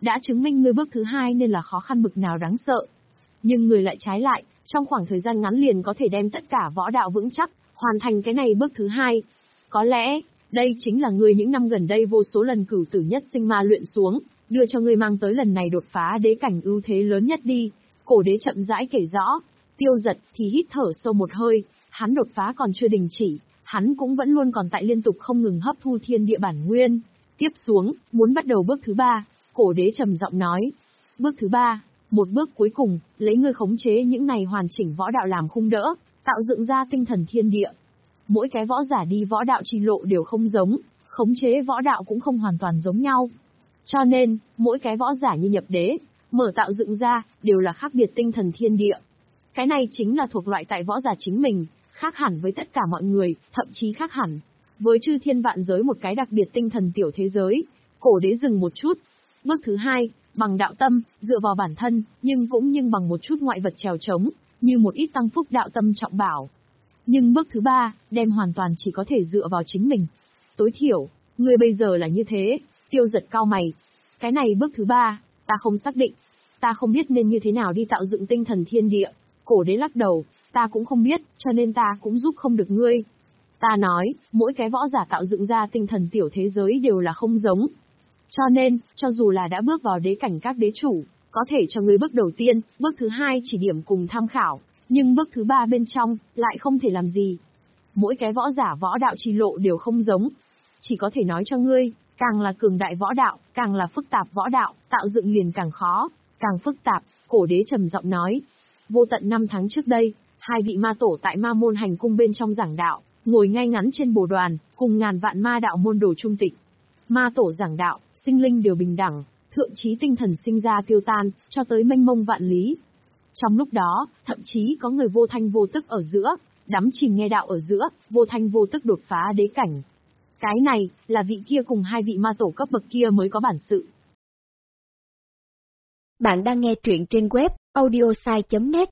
đã chứng minh ngươi bước thứ hai nên là khó khăn bực nào đáng sợ. Nhưng người lại trái lại, trong khoảng thời gian ngắn liền có thể đem tất cả võ đạo vững chắc, hoàn thành cái này bước thứ hai. Có lẽ, đây chính là ngươi những năm gần đây vô số lần cửu tử nhất sinh ma luyện xuống, đưa cho ngươi mang tới lần này đột phá đế cảnh ưu thế lớn nhất đi. Cổ đế chậm rãi kể rõ. Tiêu Giật thì hít thở sâu một hơi, hắn đột phá còn chưa đình chỉ, hắn cũng vẫn luôn còn tại liên tục không ngừng hấp thu thiên địa bản nguyên. Tiếp xuống, muốn bắt đầu bước thứ ba, cổ đế trầm giọng nói. Bước thứ ba, một bước cuối cùng, lấy ngươi khống chế những này hoàn chỉnh võ đạo làm khung đỡ, tạo dựng ra tinh thần thiên địa. Mỗi cái võ giả đi võ đạo chi lộ đều không giống, khống chế võ đạo cũng không hoàn toàn giống nhau. Cho nên, mỗi cái võ giả như nhập đế, mở tạo dựng ra, đều là khác biệt tinh thần thiên địa. Cái này chính là thuộc loại tại võ giả chính mình, khác hẳn với tất cả mọi người, thậm chí khác hẳn với chư thiên vạn giới một cái đặc biệt tinh thần tiểu thế giới. Cổ đế dừng một chút. Bước thứ hai, bằng đạo tâm, dựa vào bản thân, nhưng cũng nhưng bằng một chút ngoại vật trèo trống, như một ít tăng phúc đạo tâm trọng bảo. Nhưng bước thứ ba, đem hoàn toàn chỉ có thể dựa vào chính mình. Tối thiểu, ngươi bây giờ là như thế. Tiêu Giật cao mày. Cái này bước thứ ba, ta không xác định. Ta không biết nên như thế nào đi tạo dựng tinh thần thiên địa. Cổ đế lắc đầu, ta cũng không biết, cho nên ta cũng giúp không được ngươi. Ta nói, mỗi cái võ giả tạo dựng ra tinh thần tiểu thế giới đều là không giống. Cho nên, cho dù là đã bước vào đế cảnh các đế chủ, có thể cho ngươi bước đầu tiên, bước thứ hai chỉ điểm cùng tham khảo, nhưng bước thứ ba bên trong, lại không thể làm gì. Mỗi cái võ giả võ đạo chi lộ đều không giống. Chỉ có thể nói cho ngươi, càng là cường đại võ đạo, càng là phức tạp võ đạo, tạo dựng liền càng khó, càng phức tạp. Cổ đế trầm giọng nói. Vô tận năm tháng trước đây, hai vị ma tổ tại ma môn hành cung bên trong giảng đạo, ngồi ngay ngắn trên bồ đoàn, cùng ngàn vạn ma đạo môn đồ trung tịch. Ma tổ giảng đạo, sinh linh đều bình đẳng, thượng chí tinh thần sinh ra tiêu tan, cho tới mênh mông vạn lý. Trong lúc đó, thậm chí có người vô thanh vô tức ở giữa, đắm chìm nghe đạo ở giữa, vô thanh vô tức đột phá đế cảnh. Cái này, là vị kia cùng hai vị ma tổ cấp bậc kia mới có bản sự. Bạn đang nghe truyện trên web audiosai chấm net.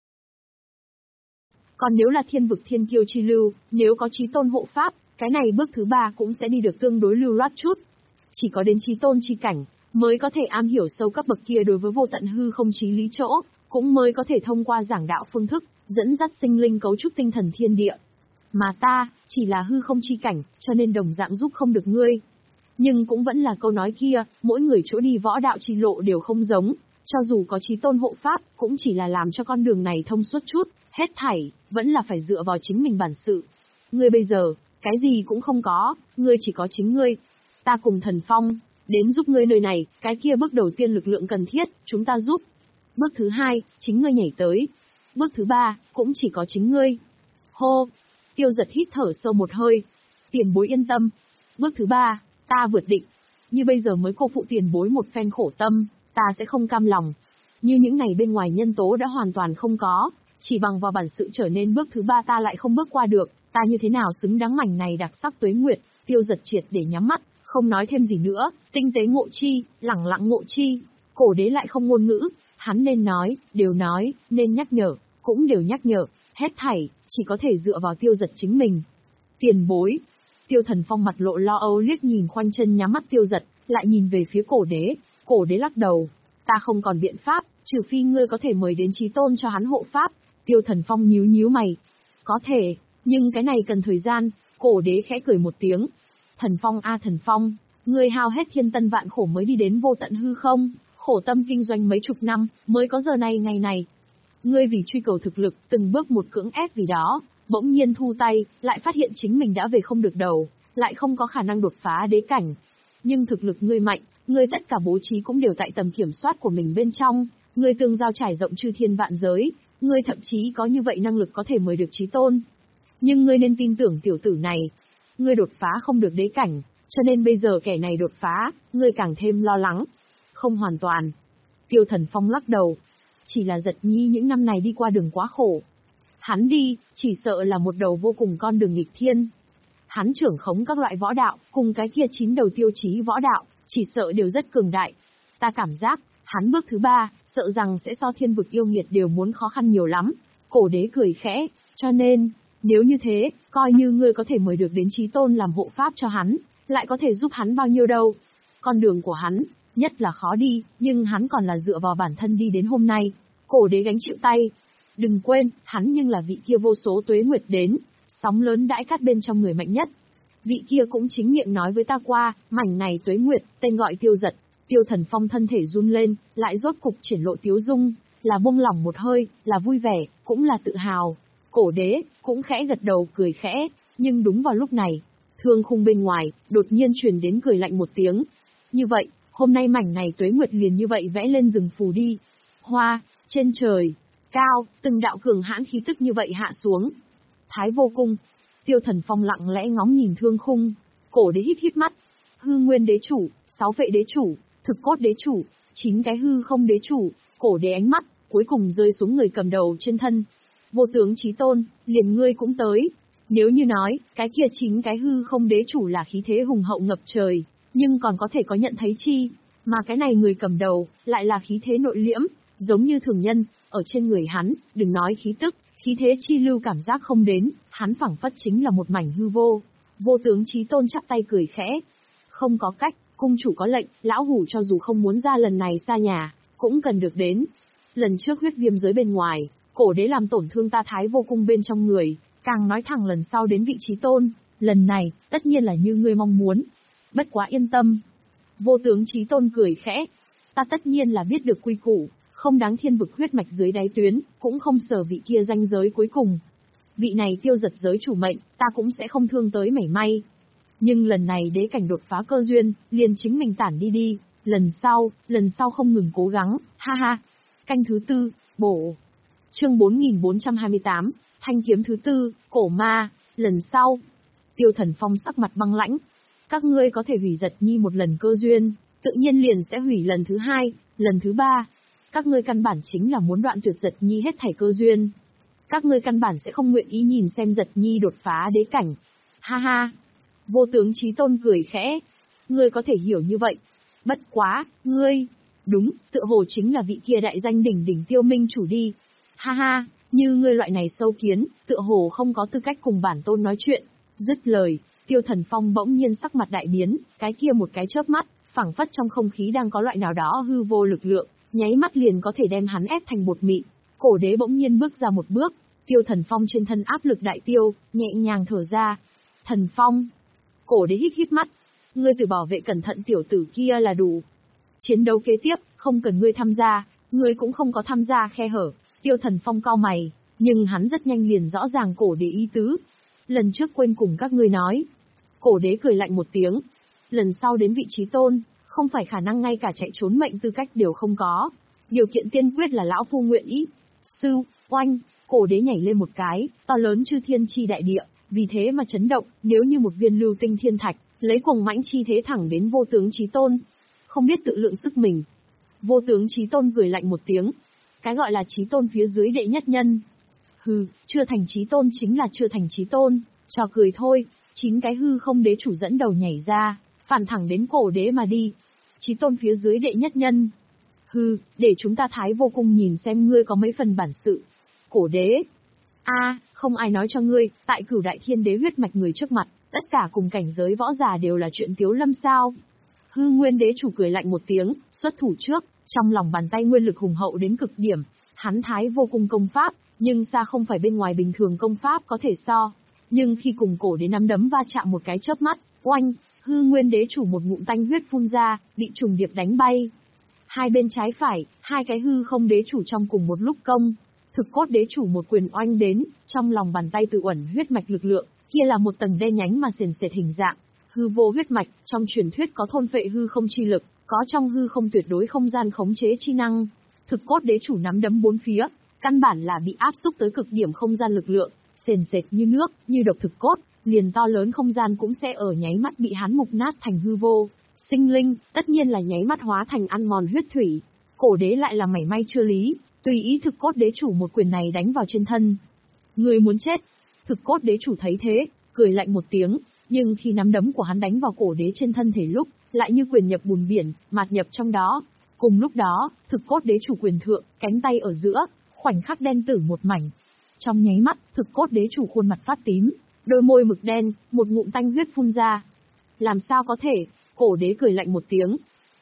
Còn nếu là thiên vực thiên kiêu chi lưu, nếu có chí tôn hộ pháp, cái này bước thứ ba cũng sẽ đi được tương đối lưu loát chút. Chỉ có đến chí tôn chi cảnh, mới có thể am hiểu sâu cấp bậc kia đối với vô tận hư không chí lý chỗ, cũng mới có thể thông qua giảng đạo phương thức, dẫn dắt sinh linh cấu trúc tinh thần thiên địa. Mà ta, chỉ là hư không chi cảnh, cho nên đồng dạng giúp không được ngươi. Nhưng cũng vẫn là câu nói kia, mỗi người chỗ đi võ đạo chi lộ đều không giống, cho dù có chí tôn hộ pháp, cũng chỉ là làm cho con đường này thông suốt chút, hết thảy, vẫn là phải dựa vào chính mình bản sự. Ngươi bây giờ, cái gì cũng không có, ngươi chỉ có chính ngươi. Ta cùng Thần Phong, đến giúp ngươi nơi này, cái kia bước đầu tiên lực lượng cần thiết, chúng ta giúp. Bước thứ hai, chính ngươi nhảy tới. Bước thứ ba, cũng chỉ có chính ngươi. Hô! Tiêu Giật hít thở sâu một hơi. Tiền bối yên tâm. Bước thứ ba, ta vượt định. Như bây giờ mới cô phụ tiền bối một phen khổ tâm, ta sẽ không cam lòng. Như những này bên ngoài nhân tố đã hoàn toàn không có, chỉ bằng vào bản sự trở nên bước thứ ba ta lại không bước qua được, ta như thế nào xứng đáng mảnh này đặc sắc tuế nguyệt. Tiêu Giật triệt để nhắm mắt, không nói thêm gì nữa, tinh tế ngộ chi, lẳng lặng ngộ chi. Cổ đế lại không ngôn ngữ, hắn nên nói, đều nói, nên nhắc nhở, cũng đều nhắc nhở, hết thảy, chỉ có thể dựa vào Tiêu Giật chính mình. Tiền bối. Tiêu Thần Phong mặt lộ lo âu liếc nhìn khoanh chân nhắm mắt Tiêu Giật, lại nhìn về phía cổ đế, cổ đế lắc đầu. Ta không còn biện pháp, trừ phi ngươi có thể mời đến chí tôn cho hắn hộ pháp. Tiêu Thần Phong nhíu nhíu mày. Có thể, nhưng cái này cần thời gian. Cổ đế khẽ cười một tiếng. Thần Phong a Thần Phong, ngươi hao hết thiên tân vạn khổ mới đi đến vô tận hư không, khổ tâm kinh doanh mấy chục năm, mới có giờ này ngày này. Ngươi vì truy cầu thực lực, từng bước một cưỡng ép vì đó, bỗng nhiên thu tay, lại phát hiện chính mình đã về không được đầu, lại không có khả năng đột phá đế cảnh. Nhưng thực lực ngươi mạnh, ngươi tất cả bố trí cũng đều tại tầm kiểm soát của mình bên trong, ngươi tương giao trải rộng chư thiên vạn giới, ngươi thậm chí có như vậy năng lực có thể mời được chí tôn. Nhưng ngươi nên tin tưởng tiểu tử này, ngươi đột phá không được đế cảnh, cho nên bây giờ kẻ này đột phá, ngươi càng thêm lo lắng. Không hoàn toàn. Tiêu Thần Phong lắc đầu. Chỉ là Giật Nhi những năm này đi qua đường quá khổ. Hắn đi, chỉ sợ là một đầu vô cùng con đường nghịch thiên. Hắn trưởng khống các loại võ đạo, cùng cái kia chín đầu tiêu chí võ đạo, chỉ sợ đều rất cường đại. Ta cảm giác, hắn bước thứ ba, sợ rằng sẽ so thiên vực yêu nghiệt đều muốn khó khăn nhiều lắm. Cổ đế cười khẽ, cho nên, nếu như thế, coi như ngươi có thể mời được đến chí tôn làm hộ pháp cho hắn, lại có thể giúp hắn bao nhiêu đâu. Con đường của hắn, nhất là khó đi, nhưng hắn còn là dựa vào bản thân đi đến hôm nay. Cổ đế gánh chịu tay. Đừng quên, hắn nhưng là vị kia vô số tuế nguyệt đến, sóng lớn đãi cát bên trong người mạnh nhất. Vị kia cũng chính miệng nói với ta qua, mảnh này tuế nguyệt, tên gọi Tiêu Giật. Tiêu Thần Phong thân thể run lên, lại rốt cục triển lộ tiếu dung, là buông lỏng một hơi, là vui vẻ, cũng là tự hào. Cổ đế, cũng khẽ gật đầu cười khẽ, nhưng đúng vào lúc này, thương khung bên ngoài, đột nhiên truyền đến cười lạnh một tiếng. Như vậy, hôm nay mảnh này tuế nguyệt liền như vậy vẽ lên rừng phù đi. Hoa, trên trời, cao, từng đạo cường hãn khí tức như vậy hạ xuống. Thái vô cung, Tiêu Thần Phong lặng lẽ ngóng nhìn thương khung, cổ đế híp híp mắt. Hư nguyên đế chủ, sáu vệ đế chủ, thực cốt đế chủ, chín cái hư không đế chủ, cổ đế ánh mắt, cuối cùng rơi xuống người cầm đầu trên thân. Vô tướng chí tôn, liền ngươi cũng tới. Nếu như nói, cái kia chính cái hư không đế chủ là khí thế hùng hậu ngập trời, nhưng còn có thể có nhận thấy chi, mà cái này người cầm đầu, lại là khí thế nội liễm, giống như thường nhân, ở trên người hắn, đừng nói khí tức, khí thế chi lưu cảm giác không đến, hắn phảng phất chính là một mảnh hư vô. Vô tướng chí tôn chắp tay cười khẽ. Không có cách, cung chủ có lệnh, lão hủ cho dù không muốn ra lần này xa nhà, cũng cần được đến. Lần trước huyết viêm giới bên ngoài, cổ đế làm tổn thương ta Thái vô cung bên trong người, càng nói thẳng lần sau đến vị chí tôn, lần này, tất nhiên là như ngươi mong muốn. Bất quá yên tâm. Vô tướng chí tôn cười khẽ. Ta tất nhiên là biết được quy củ, không đáng thiên vực huyết mạch dưới đáy tuyến, cũng không sở vị kia danh giới cuối cùng. Vị này Tiêu Giật giới chủ mệnh, ta cũng sẽ không thương tới mảy may. Nhưng lần này đế cảnh đột phá cơ duyên, liền chính mình tản đi đi, lần sau, lần sau không ngừng cố gắng, ha ha. Canh thứ tư, bổ. Chương bốn nghìn bốn trăm hai mươi tám, thanh kiếm thứ tư, cổ ma, lần sau. Tiêu Thần Phong sắc mặt băng lãnh. Các ngươi có thể hủy Giật Nhi một lần cơ duyên, tự nhiên liền sẽ hủy lần thứ hai, lần thứ ba. Các ngươi căn bản chính là muốn đoạn tuyệt Giật Nhi hết thảy cơ duyên. Các ngươi căn bản sẽ không nguyện ý nhìn xem Giật Nhi đột phá đế cảnh. Ha ha. Vô tướng chí tôn cười khẽ. Ngươi có thể hiểu như vậy. Bất quá, ngươi... Đúng, tựa hồ chính là vị kia đại danh đỉnh đỉnh Tiêu Minh chủ đi. Ha ha, như ngươi loại này sâu kiến, tựa hồ không có tư cách cùng bản tôn nói chuyện. Dứt lời, Tiêu Thần Phong bỗng nhiên sắc mặt đại biến, cái kia một cái chớp mắt, phảng phất trong không khí đang có loại nào đó hư vô lực lượng, nháy mắt liền có thể đem hắn ép thành bột mịn. Cổ đế bỗng nhiên bước ra một bước, Tiêu Thần Phong trên thân áp lực đại tiêu, nhẹ nhàng thở ra. Thần Phong. Cổ đế híp híp mắt. Ngươi tự bảo vệ cẩn thận tiểu tử kia là đủ. Chiến đấu kế tiếp, không cần ngươi tham gia, ngươi cũng không có tham gia khe hở. Tiêu Thần Phong cau mày, nhưng hắn rất nhanh liền rõ ràng cổ đế ý tứ. Lần trước quên cùng các ngươi nói. Cổ đế cười lạnh một tiếng. Lần sau đến vị trí tôn, không phải khả năng ngay cả chạy trốn mệnh tư cách đều không có. Điều kiện tiên quyết là lão phu nguyện ý. Sư, oanh, cổ đế nhảy lên một cái, to lớn chư thiên chi đại địa, vì thế mà chấn động, nếu như một viên lưu tinh thiên thạch, lấy cuồng mãnh chi thế thẳng đến vô tướng chí tôn. Không biết tự lượng sức mình. Vô tướng chí tôn cười lạnh một tiếng. Cái gọi là chí tôn phía dưới đệ nhất nhân. Hừ, chưa thành chí tôn chính là chưa thành chí tôn, trò cười thôi. Chín cái hư không đế chủ dẫn đầu nhảy ra, phản thẳng đến cổ đế mà đi. Chí tôn phía dưới đệ nhất nhân. Hừ, để chúng ta Thái vô cung nhìn xem ngươi có mấy phần bản sự. Cổ đế. A, à, không ai nói cho ngươi, tại Cửu Đại Thiên Đế huyết mạch người trước mặt, tất cả cùng cảnh giới võ giả đều là chuyện tiếu lâm sao? Hư Nguyên đế chủ cười lạnh một tiếng, xuất thủ trước, trong lòng bàn tay nguyên lực hùng hậu đến cực điểm, hắn Thái vô cung công pháp, nhưng xa không phải bên ngoài bình thường công pháp có thể so. Nhưng khi cùng cổ đế nắm đấm va chạm một cái chớp mắt, oanh, Hư Nguyên đế chủ một ngụm tanh huyết phun ra, bị trùng điệp đánh bay. Hai bên trái phải, hai cái hư không đế chủ trong cùng một lúc công. Thực cốt đế chủ một quyền oanh đến, trong lòng bàn tay tự uẩn huyết mạch lực lượng, kia là một tầng đen nhánh mà sền sệt hình dạng. Hư vô huyết mạch, trong truyền thuyết có thôn phệ hư không chi lực, có trong hư không tuyệt đối không gian khống chế chi năng. Thực cốt đế chủ nắm đấm bốn phía, căn bản là bị áp xúc tới cực điểm không gian lực lượng, sền sệt như nước, như độc thực cốt, liền to lớn không gian cũng sẽ ở nháy mắt bị hắn mục nát thành hư vô. Sinh linh, tất nhiên là nháy mắt hóa thành ăn mòn huyết thủy. Cổ đế lại là mảy may chưa lý, tùy ý thực cốt đế chủ một quyền này đánh vào trên thân. Người muốn chết. Thực cốt đế chủ thấy thế, cười lạnh một tiếng, nhưng khi nắm đấm của hắn đánh vào cổ đế trên thân thể lúc, lại như quyền nhập bùn biển, mạt nhập trong đó. Cùng lúc đó, thực cốt đế chủ quyền thượng, cánh tay ở giữa, khoảnh khắc đen tử một mảnh. Trong nháy mắt, thực cốt đế chủ khuôn mặt phát tím, đôi môi mực đen, một ngụm tanh huyết phun ra. Làm sao có thể? Cổ đế cười lạnh một tiếng.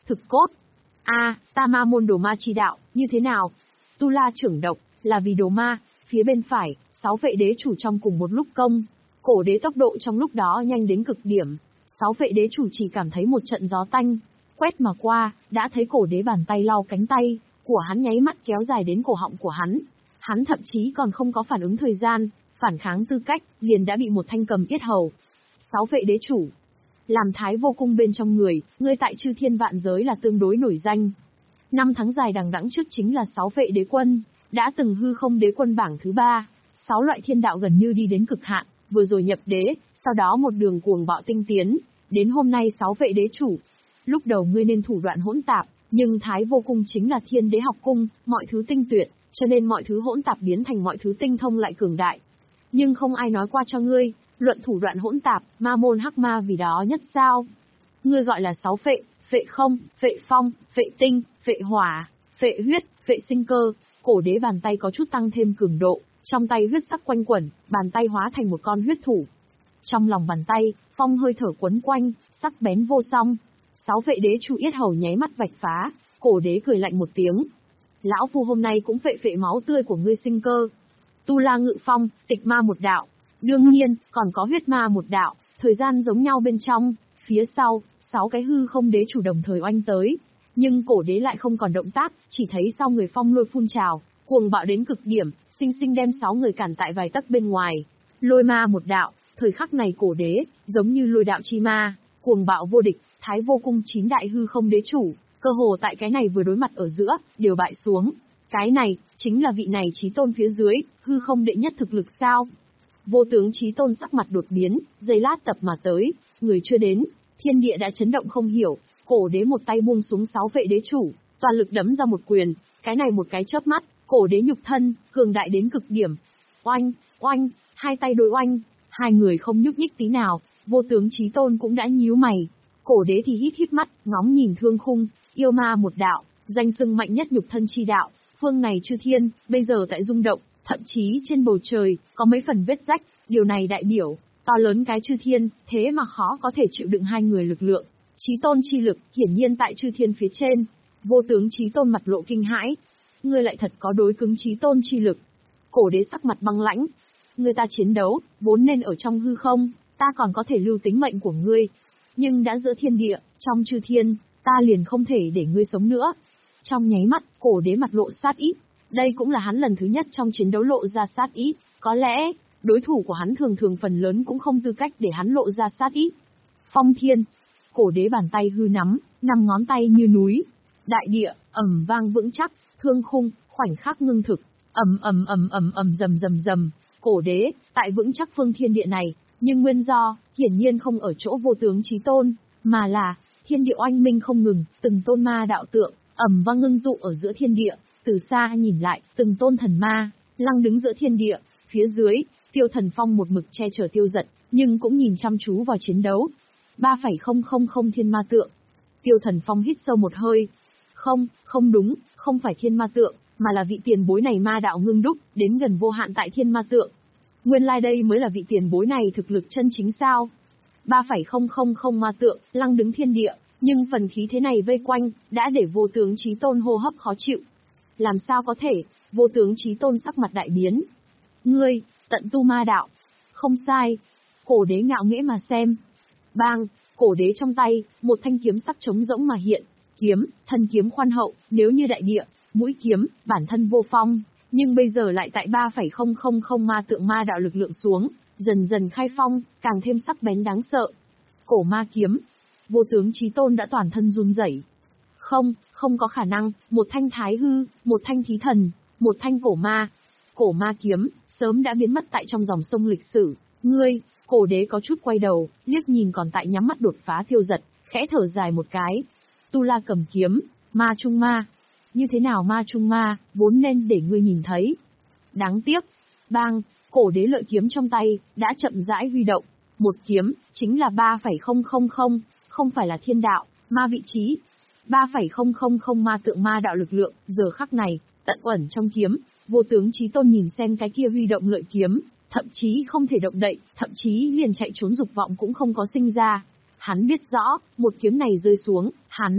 thực cốt. A, ta ma môn đồ ma chi đạo, như thế nào? Tu La trưởng độc, là vì đồ ma, phía bên phải, sáu vệ đế chủ trong cùng một lúc công. Cổ đế tốc độ trong lúc đó nhanh đến cực điểm. Sáu vệ đế chủ chỉ cảm thấy một trận gió tanh, quét mà qua, đã thấy cổ đế bàn tay lau cánh tay của hắn nháy mắt kéo dài đến cổ họng của hắn. Hắn thậm chí còn không có phản ứng thời gian, phản kháng tư cách, liền đã bị một thanh cầm yết hầu. Sáu vệ đế chủ, làm thái vô cung bên trong người, ngươi tại chư thiên vạn giới là tương đối nổi danh. Năm tháng dài đằng đẵng trước chính là sáu vệ đế quân, đã từng hư không đế quân bảng thứ ba. Sáu loại thiên đạo gần như đi đến cực hạn, vừa rồi nhập đế, sau đó một đường cuồng bạo tinh tiến, đến hôm nay sáu vệ đế chủ. Lúc đầu ngươi nên thủ đoạn hỗn tạp, nhưng thái vô cung chính là thiên đế học cung, mọi thứ tinh tuyệt, cho nên mọi thứ hỗn tạp biến thành mọi thứ tinh thông lại cường đại. Nhưng không ai nói qua cho ngươi, luận thủ đoạn hỗn tạp, ma môn hắc ma vì đó nhất sao? Ngươi gọi là sáu phệ, phệ không, phệ phong, phệ tinh, phệ hỏa, phệ huyết, phệ sinh cơ. Cổ đế bàn tay có chút tăng thêm cường độ, trong tay huyết sắc quanh quẩn, bàn tay hóa thành một con huyết thủ. Trong lòng bàn tay, phong hơi thở quấn quanh, sắc bén vô song. Sáu vệ đế chủ yết hầu nháy mắt vạch phá, cổ đế cười lạnh một tiếng. Lão phu hôm nay cũng phệ phệ máu tươi của ngươi sinh cơ. Tu La ngự phong, tịch ma một đạo. Đương nhiên, còn có huyết ma một đạo, thời gian giống nhau bên trong, phía sau, sáu cái hư không đế chủ đồng thời oanh tới. Nhưng cổ đế lại không còn động tác, chỉ thấy sau người phong lôi phun trào, cuồng bạo đến cực điểm, sinh sinh đem sáu người cản tại vài tấc bên ngoài. Lôi ma một đạo, thời khắc này cổ đế, giống như lôi đạo chi ma, cuồng bạo vô địch, thái vô cung chín đại hư không đế chủ, cơ hồ tại cái này vừa đối mặt ở giữa, đều bại xuống. Cái này, chính là vị này chí tôn phía dưới, hư không đệ nhất thực lực sao? Vô tướng chí tôn sắc mặt đột biến, giây lát tập mà tới, người chưa đến, thiên địa đã chấn động không hiểu, cổ đế một tay buông xuống sáu vệ đế chủ, toàn lực đấm ra một quyền, cái này một cái chớp mắt, cổ đế nhục thân, cường đại đến cực điểm. Oanh, oanh, hai tay đối oanh, hai người không nhúc nhích tí nào, vô tướng chí tôn cũng đã nhíu mày. Cổ đế thì hít hít mắt, ngóng nhìn thương khung, yêu ma một đạo, danh xưng mạnh nhất nhục thân chi đạo, phương này chư thiên, bây giờ tại rung động, thậm chí trên bầu trời, có mấy phần vết rách, điều này đại biểu, to lớn cái chư thiên, thế mà khó có thể chịu đựng hai người lực lượng. Chí tôn chi lực, hiển nhiên tại chư thiên phía trên, vô tướng chí tôn mặt lộ kinh hãi. Ngươi lại thật có đối cứng chí tôn chi lực. Cổ đế sắc mặt băng lãnh. Ngươi ta chiến đấu, vốn nên ở trong hư không, ta còn có thể lưu tính mệnh của ngươi. Nhưng đã giữa thiên địa, trong chư thiên, ta liền không thể để ngươi sống nữa. Trong nháy mắt, cổ đế mặt lộ sát ý. Đây cũng là hắn lần thứ nhất trong chiến đấu lộ ra sát ý. Có lẽ, đối thủ của hắn thường thường phần lớn cũng không tư cách để hắn lộ ra sát ý. Phong thiên. Cổ đế bàn tay hư nắm, năm ngón tay như núi. Đại địa, ầm vang vững chắc, thương khung, khoảnh khắc ngưng thực. ầm ầm ầm ầm ầm rầm rầm rầm. Cổ đế, tại vững chắc phương thiên địa này, nhưng nguyên do, hiển nhiên không ở chỗ vô tướng chí tôn, mà là, thiên địa oanh minh không ngừng, từng tôn ma đạo tượng, ầm vang ngưng tụ ở giữa thiên địa, từ xa nhìn lại, từng tôn thần ma, lăng đứng giữa thiên địa, phía dưới, Tiêu Thần Phong một mực che chở Tiêu Giật, nhưng cũng nhìn chăm chú vào chiến đấu. ba phẩy không không không thiên ma tượng. Tiêu Thần Phong hít sâu một hơi. Không, không đúng, không phải thiên ma tượng, mà là vị tiền bối này ma đạo ngưng đúc, đến gần vô hạn tại thiên ma tượng. Nguyên lai like đây mới là vị tiền bối này thực lực chân chính sao? ba phẩy không không không ma tượng, lăng đứng thiên địa, nhưng phần khí thế này vây quanh, đã để vô tướng chí tôn hô hấp khó chịu. Làm sao có thể, vô tướng chí tôn sắc mặt đại biến. Ngươi, tận tu ma đạo. Không sai. Cổ đế ngạo nghễ mà xem. Bang, cổ đế trong tay, một thanh kiếm sắc trống rỗng mà hiện. Kiếm, thân kiếm khoan hậu, nếu như đại địa, mũi kiếm, bản thân vô phong, nhưng bây giờ lại tại ba phẩy không không không ma tượng ma đạo lực lượng xuống, dần dần khai phong, càng thêm sắc bén đáng sợ. Cổ ma kiếm, vô tướng chí tôn đã toàn thân run rẩy. Không, không có khả năng, một thanh thái hư, một thanh thí thần, một thanh cổ ma. Cổ ma kiếm, sớm đã biến mất tại trong dòng sông lịch sử. Ngươi, cổ đế có chút quay đầu, liếc nhìn còn tại nhắm mắt đột phá Tiêu Giật, khẽ thở dài một cái. Tu La cầm kiếm, ma trung ma. Như thế nào ma trung ma, vốn nên để ngươi nhìn thấy. Đáng tiếc. Bang, cổ đế lợi kiếm trong tay, đã chậm rãi huy động. Một kiếm, chính là ba phẩy không không không, không phải là thiên đạo, ma vị trí. ba phẩy không không không ma tượng ma đạo lực lượng, giờ khắc này, tận ẩn trong kiếm, vô tướng chí tôn nhìn xem cái kia huy động lợi kiếm, thậm chí không thể động đậy, thậm chí liền chạy trốn dục vọng cũng không có sinh ra. Hắn biết rõ, một kiếm này rơi xuống, hắn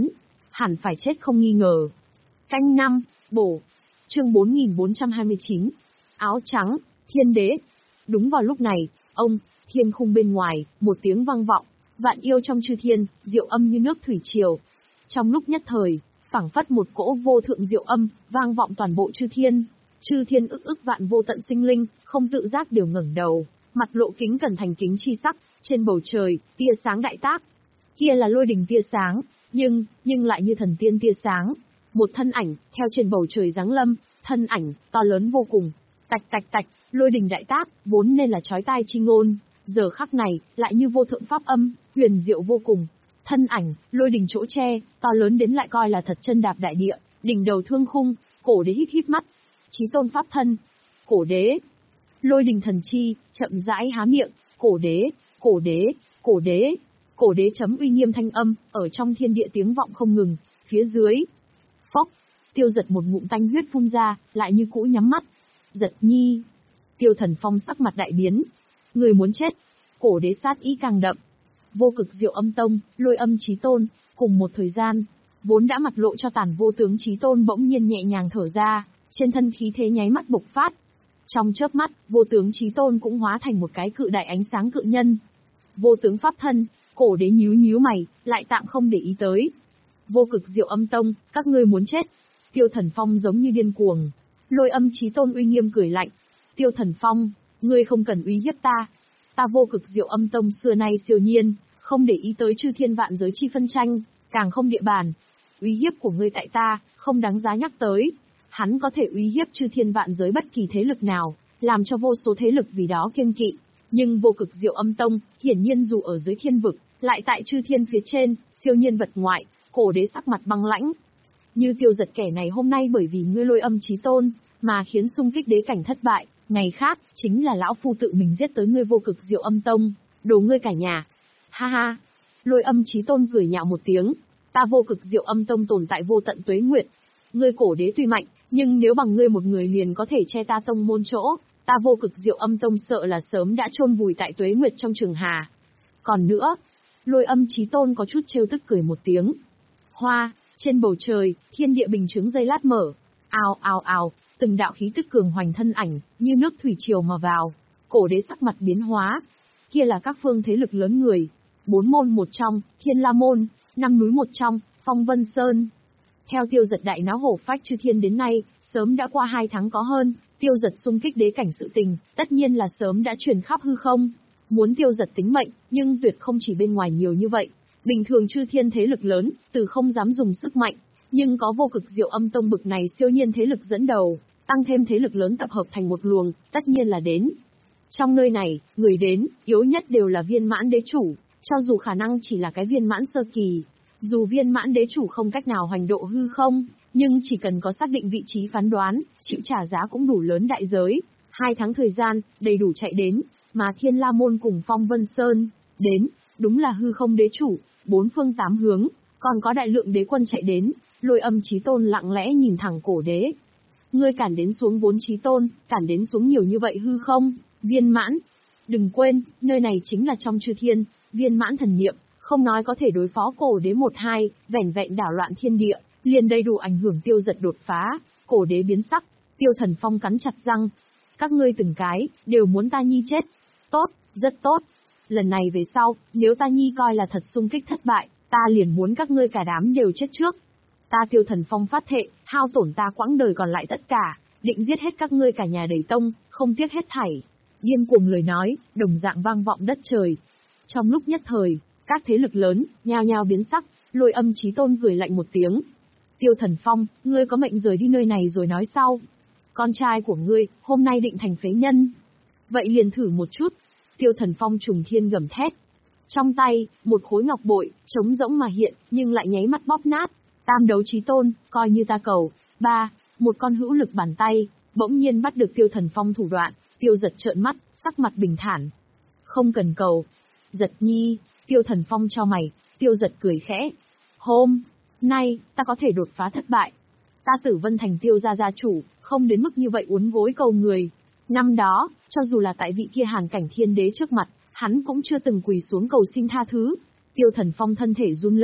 hẳn phải chết không nghi ngờ. Canh năm, bổ. Chương bốn nghìn bốn trăm hai mươi chín. Áo trắng, thiên đế. Đúng vào lúc này, ông, thiên khung bên ngoài, một tiếng vang vọng, vạn yêu trong chư thiên, diệu âm như nước thủy triều. Trong lúc nhất thời, phảng phất một cỗ vô thượng diệu âm, vang vọng toàn bộ chư thiên. Chư thiên ức ức vạn vô tận sinh linh, không tự giác đều ngẩng đầu, mặt lộ kính cẩn thành kính chi sắc, trên bầu trời, tia sáng đại tác. Kia là lôi đình tia sáng, nhưng, nhưng lại như thần tiên tia sáng. Một thân ảnh, theo trên bầu trời giáng lâm, thân ảnh, to lớn vô cùng. Tạch tạch tạch, lôi đình đại tác, vốn nên là chói tai chi ngôn, giờ khắc này, lại như vô thượng pháp âm, huyền diệu vô cùng. Thân ảnh, lôi đình chỗ che, to lớn đến lại coi là thật chân đạp đại địa, đỉnh đầu thương khung, cổ đế híp híp mắt. Chí tôn pháp thân, cổ đế. Lôi đình thần chi, chậm rãi há miệng, cổ đế, cổ đế, cổ đế. Cổ đế chấm uy nghiêm thanh âm, ở trong thiên địa tiếng vọng không ngừng, phía dưới. Phốc, Tiêu Giật một ngụm tanh huyết phun ra, lại như cũ nhắm mắt. Giật nhi. Tiêu Thần Phong sắc mặt đại biến. Người muốn chết. Cổ đế sát ý càng đậm. Vô cực diệu âm tông, lôi âm chí tôn, cùng một thời gian, vốn đã mặt lộ cho tàn vô tướng chí tôn bỗng nhiên nhẹ nhàng thở ra, trên thân khí thế nháy mắt bộc phát. Trong chớp mắt, vô tướng chí tôn cũng hóa thành một cái cự đại ánh sáng cự nhân. Vô tướng pháp thân, cổ đế nhíu nhíu mày, lại tạm không để ý tới. Vô cực diệu âm tông, các ngươi muốn chết. Tiêu Thần Phong giống như điên cuồng. Lôi âm chí tôn uy nghiêm cười lạnh. Tiêu Thần Phong, ngươi không cần uy hiếp ta. Ta vô cực diệu âm tông xưa nay siêu nhiên, không để ý tới chư thiên vạn giới chi phân tranh, càng không địa bàn. Uy hiếp của ngươi tại ta, không đáng giá nhắc tới. Hắn có thể uy hiếp chư thiên vạn giới bất kỳ thế lực nào, làm cho vô số thế lực vì đó kiêng kỵ. Nhưng vô cực diệu âm tông, hiển nhiên dù ở dưới thiên vực, lại tại chư thiên phía trên, siêu nhiên vật ngoại, cổ đế sắc mặt băng lãnh. Như Tiêu Giật kẻ này hôm nay bởi vì ngươi lôi âm chí tôn, mà khiến xung kích đế cảnh thất bại, ngày khác, chính là lão phu tự mình giết tới ngươi vô cực diệu âm tông, đồ ngươi cả nhà. Ha ha, lôi âm chí tôn cười nhạo một tiếng, ta vô cực diệu âm tông tồn tại vô tận tuế nguyệt. Ngươi cổ đế tuy mạnh, nhưng nếu bằng ngươi một người liền có thể che ta tông môn chỗ, ta vô cực diệu âm tông sợ là sớm đã chôn vùi tại tuế nguyệt trong trường hà. Còn nữa, lôi âm chí tôn có chút trêu tức cười một tiếng. Hoa, trên bầu trời, thiên địa bình chứng giây lát mở. Ào ào ào, từng đạo khí tức cường hoành thân ảnh, như nước thủy triều mà vào. Cổ đế sắc mặt biến hóa. Kia là các phương thế lực lớn người. Bốn môn một trong, Thiên La Môn, năm núi một trong, Phong Vân Sơn. Theo Tiêu Giật đại náo hổ phách chư thiên đến nay, sớm đã qua hai tháng có hơn, Tiêu Giật xung kích đế cảnh sự tình, tất nhiên là sớm đã truyền khắp hư không. Muốn Tiêu Giật tính mệnh, nhưng tuyệt không chỉ bên ngoài nhiều như vậy. Bình thường chư thiên thế lực lớn, từ không dám dùng sức mạnh, nhưng có vô cực diệu âm tông bực này siêu nhiên thế lực dẫn đầu, tăng thêm thế lực lớn tập hợp thành một luồng, tất nhiên là đến. Trong nơi này, người đến, yếu nhất đều là viên mãn đế chủ, cho dù khả năng chỉ là cái viên mãn sơ kỳ. Dù viên mãn đế chủ không cách nào hoành độ hư không, nhưng chỉ cần có xác định vị trí phán đoán, chịu trả giá cũng đủ lớn đại giới. Hai tháng thời gian, đầy đủ chạy đến, mà Thiên La Môn cùng Phong Vân Sơn, đến, đúng là hư không đế chủ, bốn phương tám hướng, còn có đại lượng đế quân chạy đến, lôi âm chí tôn lặng lẽ nhìn thẳng cổ đế. Ngươi cản đến xuống vốn chí tôn, cản đến xuống nhiều như vậy hư không, viên mãn. Đừng quên, nơi này chính là trong chư thiên, viên mãn thần niệm, không nói có thể đối phó cổ đế một hai, vẻn vẹn đảo loạn thiên địa, liền đầy đủ ảnh hưởng Tiêu Giật đột phá, cổ đế biến sắc, Tiêu Thần Phong cắn chặt răng. Các ngươi từng cái, đều muốn ta nhi chết. Tốt, rất tốt. Lần này về sau, nếu ta nhi coi là thật xung kích thất bại, ta liền muốn các ngươi cả đám đều chết trước. Ta Tiêu Thần Phong phát thệ, hao tổn ta quãng đời còn lại tất cả, định giết hết các ngươi cả nhà đầy tông, không tiếc hết thảy. Điên cuồng lời nói, đồng dạng vang vọng đất trời. Trong lúc nhất thời, các thế lực lớn, nhao nhao biến sắc, lôi âm chí tôn cười lạnh một tiếng. Tiêu Thần Phong, ngươi có mệnh rời đi nơi này rồi nói sau. Con trai của ngươi, hôm nay định thành phế nhân. Vậy liền thử một chút. Tiêu Thần Phong trùng thiên gầm thét. Trong tay, một khối ngọc bội, trống rỗng mà hiện, nhưng lại nháy mắt bóp nát. Tam đấu chí tôn, coi như ta cầu. Ba, một con hữu lực bàn tay, bỗng nhiên bắt được Tiêu Thần Phong thủ đoạn. Tiêu Giật trợn mắt, sắc mặt bình thản. Không cần cầu. Giật nhi, Tiêu Thần Phong cho mày, Tiêu Giật cười khẽ. Hôm nay, ta có thể đột phá thất bại. Ta Tử Vân thành Tiêu gia gia chủ, không đến mức như vậy uốn gối cầu người. Năm đó, cho dù là tại vị kia Hàn Cảnh Thiên Đế trước mặt, hắn cũng chưa từng quỳ xuống cầu xin tha thứ. Tiêu Thần Phong thân thể run lên,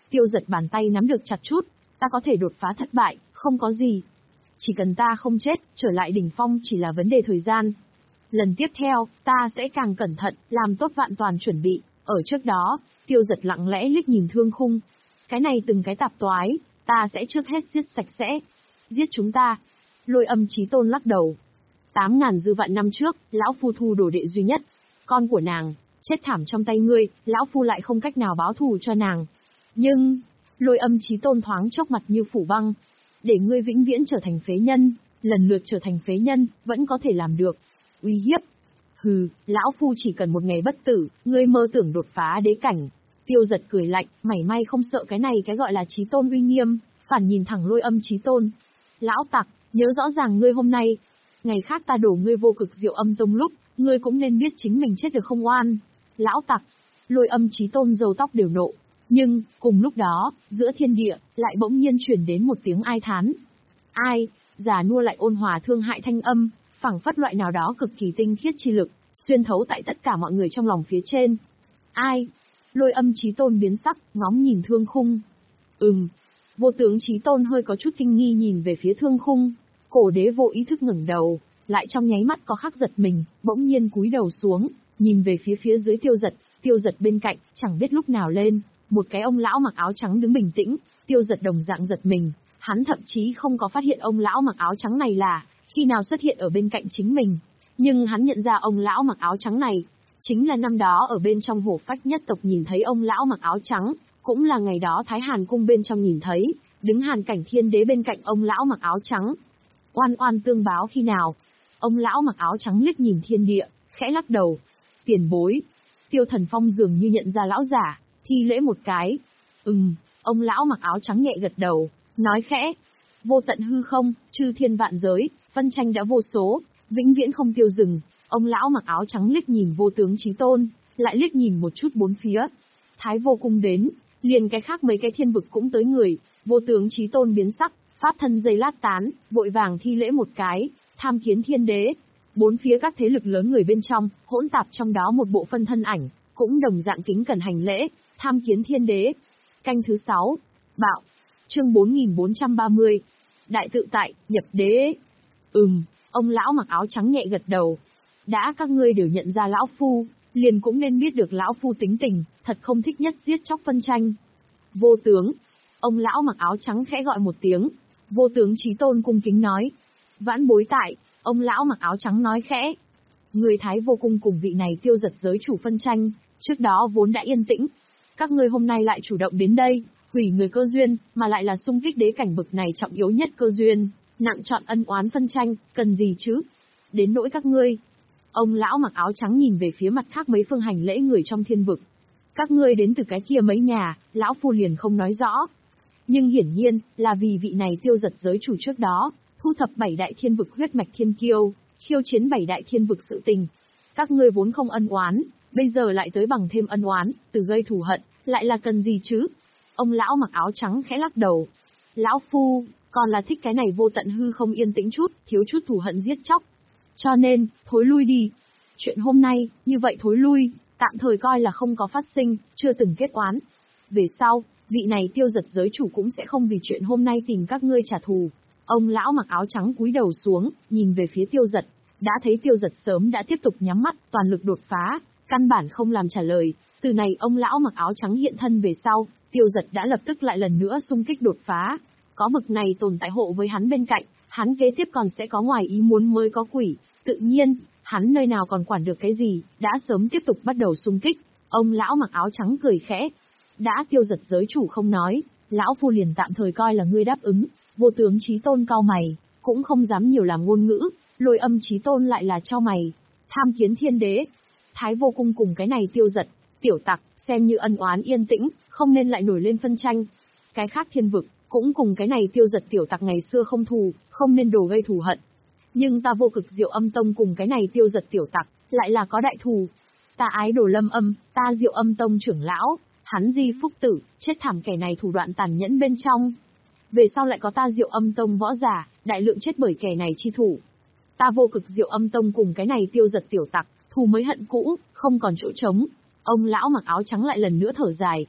Tiêu giật bàn tay nắm được chặt chút, ta có thể đột phá thất bại, không có gì. Chỉ cần ta không chết, trở lại đỉnh phong chỉ là vấn đề thời gian. Lần tiếp theo, ta sẽ càng cẩn thận, làm tốt vạn toàn chuẩn bị. Ở trước đó, tiêu giật lặng lẽ liếc nhìn Thương Khung. Cái này từng cái tạp toái, ta sẽ trước hết giết sạch sẽ. Giết chúng ta. Lôi Âm Chí Tôn lắc đầu. Tám ngàn dư vạn năm trước, lão phu thu đồ đệ duy nhất. Con của nàng, chết thảm trong tay ngươi, lão phu lại không cách nào báo thù cho nàng. Nhưng, Lôi Âm Chí Tôn thoáng chốc mặt như phủ băng. Để ngươi vĩnh viễn trở thành phế nhân, lần lượt trở thành phế nhân, vẫn có thể làm được. Uy hiếp. Hừ, lão phu chỉ cần một ngày bất tử, ngươi mơ tưởng đột phá đế cảnh. Tiêu giật cười lạnh, mảy may không sợ cái này cái gọi là Chí Tôn uy nghiêm, phản nhìn thẳng Lôi Âm Chí Tôn. Lão tặc, nhớ rõ ràng ngươi hôm nay, ngày khác ta đổ ngươi vô cực Diệu Âm Tông lúc, ngươi cũng nên biết chính mình chết được không oan. Lão tặc. Lôi Âm Chí Tôn râu tóc đều nộ. Nhưng, cùng lúc đó, giữa thiên địa, lại bỗng nhiên truyền đến một tiếng ai thán. Ai, già nua lại ôn hòa thương hại thanh âm, phảng phất loại nào đó cực kỳ tinh khiết chi lực, xuyên thấu tại tất cả mọi người trong lòng phía trên. Ai? Lôi Âm Chí Tôn biến sắc, ngóng nhìn Thương Khung. Ừm. Vô tướng Chí Tôn hơi có chút kinh nghi nhìn về phía Thương Khung. Cổ đế vô ý thức ngẩng đầu, lại trong nháy mắt có khắc giật mình, bỗng nhiên cúi đầu xuống, nhìn về phía phía dưới tiêu giật, tiêu giật bên cạnh, chẳng biết lúc nào lên. Một cái ông lão mặc áo trắng đứng bình tĩnh, tiêu giật đồng dạng giật mình, hắn thậm chí không có phát hiện ông lão mặc áo trắng này là, khi nào xuất hiện ở bên cạnh chính mình. Nhưng hắn nhận ra ông lão mặc áo trắng này, chính là năm đó ở bên trong Hổ Phách nhất tộc nhìn thấy ông lão mặc áo trắng, cũng là ngày đó Thái Hàn cung bên trong nhìn thấy, đứng Hàn Cảnh Thiên Đế bên cạnh ông lão mặc áo trắng. Oan oan tương báo khi nào? Ông lão mặc áo trắng liếc nhìn thiên địa, khẽ lắc đầu. Tiền bối. Tiêu Thần Phong dường như nhận ra lão giả, thi lễ một cái. Ừm, ông lão mặc áo trắng nhẹ gật đầu, nói khẽ. Vô tận hư không, chư thiên vạn giới, phân tranh đã vô số, vĩnh viễn không tiêu dừng. Ông lão mặc áo trắng liếc nhìn Vô tướng Chí Tôn, lại liếc nhìn một chút bốn phía. Thái Vô Cung đến, liền cái khác mấy cái thiên vực cũng tới người. Vô tướng Chí Tôn biến sắc, pháp thân dây lát tán, vội vàng thi lễ một cái, tham kiến thiên đế. Bốn phía các thế lực lớn người bên trong, hỗn tạp trong đó một bộ phân thân ảnh, cũng đồng dạng kính cẩn hành lễ, tham kiến thiên đế. Canh thứ sáu, bạo, chương bốn nghìn bốn trăm ba mươi, đại tự tại, nhập đế. Ừm, ông lão mặc áo trắng nhẹ gật đầu. Đã các ngươi đều nhận ra lão phu, liền cũng nên biết được lão phu tính tình, thật không thích nhất giết chóc phân tranh. Vô tướng, ông lão mặc áo trắng khẽ gọi một tiếng. Vô tướng Chí Tôn cung kính nói. Vãn bối tại, ông lão mặc áo trắng nói khẽ. Người Thái Vô Cung cùng vị này tiêu giật giới chủ phân tranh, trước đó vốn đã yên tĩnh. Các ngươi hôm nay lại chủ động đến đây, hủy người cơ duyên, mà lại là xung kích đế cảnh bực này trọng yếu nhất cơ duyên, nặng chọn ân oán phân tranh, cần gì chứ? Đến nỗi các ngươi. Ông lão mặc áo trắng nhìn về phía mặt khác mấy phương hành lễ người trong thiên vực. Các ngươi đến từ cái kia mấy nhà, lão phu liền không nói rõ. Nhưng hiển nhiên, là vì vị này tiêu giật giới chủ trước đó, thu thập bảy đại thiên vực huyết mạch thiên kiêu, khiêu chiến bảy đại thiên vực sự tình. Các ngươi vốn không ân oán, bây giờ lại tới bằng thêm ân oán, từ gây thù hận, lại là cần gì chứ? Ông lão mặc áo trắng khẽ lắc đầu. Lão phu, còn là thích cái này vô tận hư không yên tĩnh chút, thiếu chút thù hận giết chóc. Cho nên, thối lui đi. Chuyện hôm nay, như vậy thối lui, tạm thời coi là không có phát sinh, chưa từng kết oán. Về sau, vị này tiêu giật giới chủ cũng sẽ không vì chuyện hôm nay tìm các ngươi trả thù. Ông lão mặc áo trắng cúi đầu xuống, nhìn về phía tiêu giật, đã thấy tiêu giật sớm đã tiếp tục nhắm mắt, toàn lực đột phá, căn bản không làm trả lời. Từ này ông lão mặc áo trắng hiện thân về sau, tiêu giật đã lập tức lại lần nữa xung kích đột phá. Có bực này tồn tại hộ với hắn bên cạnh, hắn kế tiếp còn sẽ có ngoài ý muốn mới có quỷ. Tự nhiên, hắn nơi nào còn quản được cái gì, đã sớm tiếp tục bắt đầu xung kích. Ông lão mặc áo trắng cười khẽ. Đã tiêu giật giới chủ không nói, lão phu liền tạm thời coi là ngươi đáp ứng. Vô tướng Chí Tôn cau mày, cũng không dám nhiều làm ngôn ngữ. Lôi Âm Chí Tôn lại là chau mày. Tham kiến thiên đế. Thái Vô Cung cùng cái này tiêu giật, tiểu tặc, xem như ân oán yên tĩnh, không nên lại nổi lên phân tranh. Cái khác thiên vực, cũng cùng cái này tiêu giật tiểu tặc ngày xưa không thù, không nên đổ gây thù hận. Nhưng ta vô cực Diệu Âm Tông cùng cái này tiêu giật tiểu tặc, lại là có đại thù. Ta ái đồ Lâm Âm, ta Diệu Âm Tông trưởng lão, hắn di phúc tử, chết thảm kẻ này thủ đoạn tàn nhẫn bên trong. Về sau lại có ta Diệu Âm Tông võ giả, đại lượng chết bởi kẻ này chi thủ. Ta vô cực Diệu Âm Tông cùng cái này tiêu giật tiểu tặc, thù mới hận cũ, không còn chỗ trống. Ông lão mặc áo trắng lại lần nữa thở dài.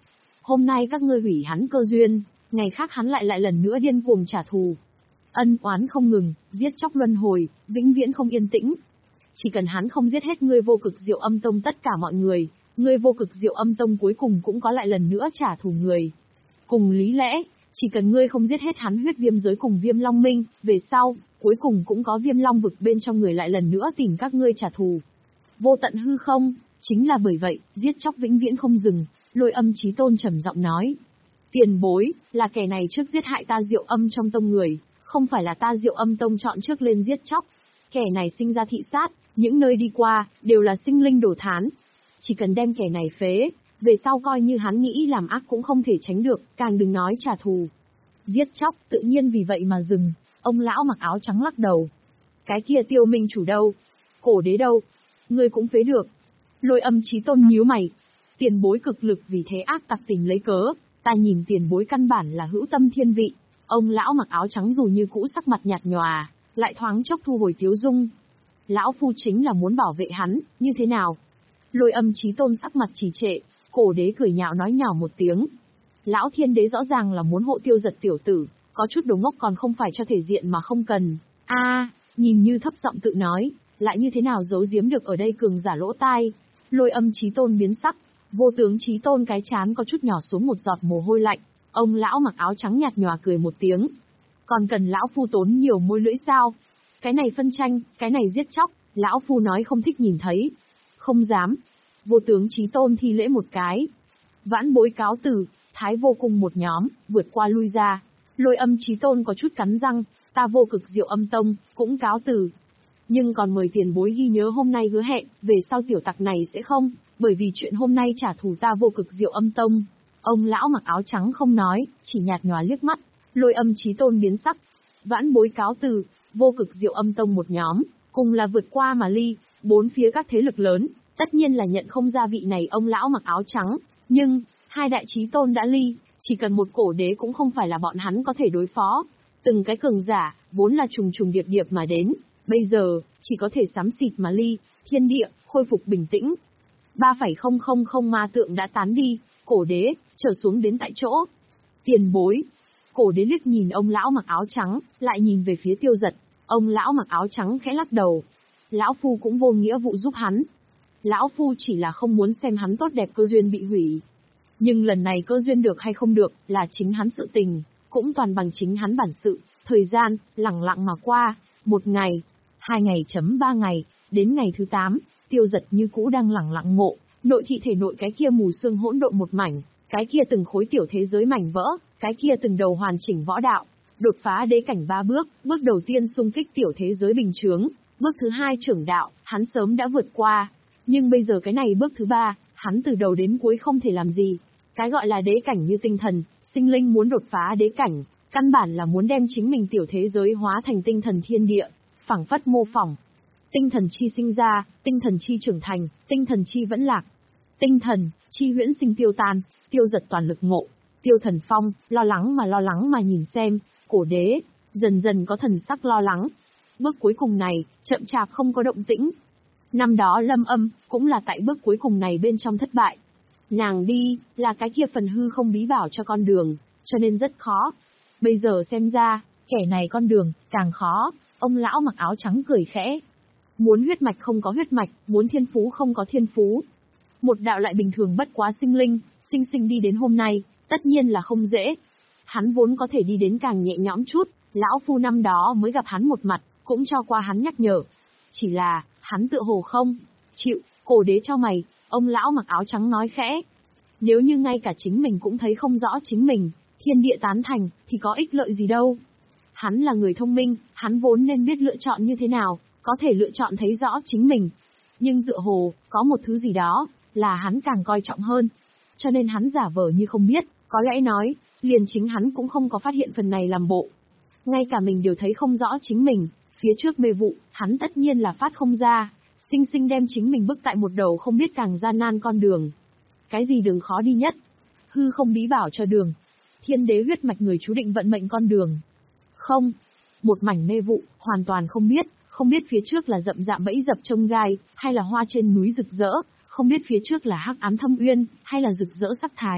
Hôm nay các ngươi hủy hắn cơ duyên, ngày khác hắn lại lại lần nữa điên cuồng trả thù. Ân oán không ngừng, giết chóc luân hồi, vĩnh viễn không yên tĩnh. Chỉ cần hắn không giết hết ngươi Vô Cực Diệu Âm Tông tất cả mọi người, ngươi Vô Cực Diệu Âm Tông cuối cùng cũng có lại lần nữa trả thù người. Cùng lý lẽ, chỉ cần ngươi không giết hết hắn Huyết Viêm giới cùng Viêm Long Minh, về sau, cuối cùng cũng có Viêm Long vực bên trong người lại lần nữa tìm các ngươi trả thù. Vô tận hư không, chính là bởi vậy, giết chóc vĩnh viễn không dừng, Lôi Âm Chí Tôn trầm giọng nói. Tiền bối, là kẻ này trước giết hại ta Diệu Âm trong tông người, không phải là ta Diệu Âm tông chọn trước lên giết chóc. Kẻ này sinh ra thị sát, những nơi đi qua, đều là sinh linh đổ thán. Chỉ cần đem kẻ này phế, về sau coi như hắn nghĩ làm ác cũng không thể tránh được, càng đừng nói trả thù. Giết chóc, tự nhiên vì vậy mà dừng, ông lão mặc áo trắng lắc đầu. Cái kia Tiêu Minh chủ đâu? Cổ đế đâu? Ngươi cũng phế được. Lôi Âm Chí Tôn nhíu mày. Tiền bối cực lực vì thế ác tặc tìm lấy cớ, ta nhìn tiền bối căn bản là hữu tâm thiên vị. Ông lão mặc áo trắng dù như cũ sắc mặt nhạt nhòa, lại thoáng chốc thu hồi tiếu dung. Lão phu chính là muốn bảo vệ hắn, như thế nào? Lôi Âm Chí Tôn sắc mặt trì trệ, cổ đế cười nhạo nói nhỏ một tiếng. Lão thiên đế rõ ràng là muốn hộ Tiêu Giật tiểu tử, có chút đồ ngốc còn không phải cho thể diện mà không cần. A, à, nhìn như thấp giọng tự nói, lại như thế nào giấu giếm được ở đây cường giả lỗ tai. Lôi Âm Chí Tôn biến sắc, Vô Tướng Chí Tôn cái chán có chút nhỏ xuống một giọt mồ hôi lạnh. Ông lão mặc áo trắng nhạt nhòa cười một tiếng. Còn cần lão phu tốn nhiều môi lưỡi sao? Cái này phân tranh, cái này giết chóc, lão phu nói không thích nhìn thấy. Không dám. Vô Tướng Chí Tôn thi lễ một cái. Vãn bối cáo từ, Thái Vô cùng một nhóm, vượt qua lui ra. Lôi Âm Chí Tôn có chút cắn răng, ta Vô Cực Diệu Âm Tông, cũng cáo từ. Nhưng còn mời tiền bối ghi nhớ hôm nay hứa hẹn, về sau tiểu tặc này sẽ không, bởi vì chuyện hôm nay trả thù ta Vô Cực Diệu Âm Tông. Ông lão mặc áo trắng không nói, chỉ nhạt nhòa liếc mắt. Lôi Âm Chí Tôn biến sắc. Vãn bối cáo từ, Vô Cực Diệu Âm Tông một nhóm, cùng là vượt qua mà ly, bốn phía các thế lực lớn, tất nhiên là nhận không ra vị này ông lão mặc áo trắng. Nhưng, hai đại chí tôn đã ly, chỉ cần một cổ đế cũng không phải là bọn hắn có thể đối phó. Từng cái cường giả, vốn là trùng trùng điệp điệp mà đến, bây giờ, chỉ có thể xám xịt mà ly, thiên địa, khôi phục bình tĩnh. ba phẩy không không không ma tượng đã tán đi, cổ đế, trở xuống đến tại chỗ. Tiền bối. Cổ đế liếc nhìn ông lão mặc áo trắng, lại nhìn về phía Tiêu Giật. Ông lão mặc áo trắng khẽ lắc đầu. Lão phu cũng vô nghĩa vụ giúp hắn. Lão phu chỉ là không muốn xem hắn tốt đẹp cơ duyên bị hủy. Nhưng lần này cơ duyên được hay không được, là chính hắn sự tình, cũng toàn bằng chính hắn bản sự. Thời gian, lẳng lặng mà qua, một ngày, hai ngày chấm ba ngày, đến ngày thứ tám, Tiêu Giật như cũ đang lẳng lặng ngộ, nội thị thể nội cái kia mù sương hỗn độn một mảnh, cái kia từng khối tiểu thế giới mảnh vỡ, cái kia từng đầu hoàn chỉnh võ đạo, đột phá đế cảnh ba bước, bước đầu tiên xung kích tiểu thế giới bình chướng, bước thứ hai trưởng đạo, hắn sớm đã vượt qua, nhưng bây giờ cái này bước thứ ba, hắn từ đầu đến cuối không thể làm gì. Cái gọi là đế cảnh như tinh thần, sinh linh muốn đột phá đế cảnh, căn bản là muốn đem chính mình tiểu thế giới hóa thành tinh thần thiên địa, phảng phất mô phỏng. Tinh thần chi sinh ra, tinh thần chi trưởng thành, tinh thần chi vẫn lạc. Tinh thần, chi huyễn sinh tiêu tan, Tiêu Giật toàn lực ngộ. Tiêu Thần Phong, lo lắng mà lo lắng mà nhìn xem, cổ đế, dần dần có thần sắc lo lắng. Bước cuối cùng này, chậm chạp không có động tĩnh. Năm đó Lâm Âm, cũng là tại bước cuối cùng này bên trong thất bại. Nàng đi, là cái kia phần hư không bí bảo cho con đường, cho nên rất khó. Bây giờ xem ra, kẻ này con đường, càng khó. Ông lão mặc áo trắng cười khẽ. Muốn huyết mạch không có huyết mạch, muốn thiên phú không có thiên phú. Một đạo lại bình thường bất quá sinh linh, sinh sinh đi đến hôm nay, tất nhiên là không dễ. Hắn vốn có thể đi đến càng nhẹ nhõm chút, lão phu năm đó mới gặp hắn một mặt, cũng cho qua hắn nhắc nhở. Chỉ là, hắn tựa hồ không chịu, cổ đế cho mày, ông lão mặc áo trắng nói khẽ. Nếu như ngay cả chính mình cũng thấy không rõ chính mình, thiên địa tán thành, thì có ích lợi gì đâu. Hắn là người thông minh, hắn vốn nên biết lựa chọn như thế nào, có thể lựa chọn thấy rõ chính mình. Nhưng tựa hồ, có một thứ gì đó, là hắn càng coi trọng hơn. Cho nên hắn giả vờ như không biết, có lẽ nói, liền chính hắn cũng không có phát hiện phần này làm bộ. Ngay cả mình đều thấy không rõ chính mình, phía trước mê vụ, hắn tất nhiên là phát không ra, sinh sinh đem chính mình bức tại một đầu không biết càng gian nan con đường. Cái gì đường khó đi nhất? Hư không bí bảo cho đường. Thiên đế huyết mạch người chú định vận mệnh con đường. Không. Một mảnh mê vụ, hoàn toàn không biết, không biết phía trước là rậm rạp bẫy dập trông gai, hay là hoa trên núi rực rỡ, không biết phía trước là hắc ám thâm uyên, hay là rực rỡ sắc thái,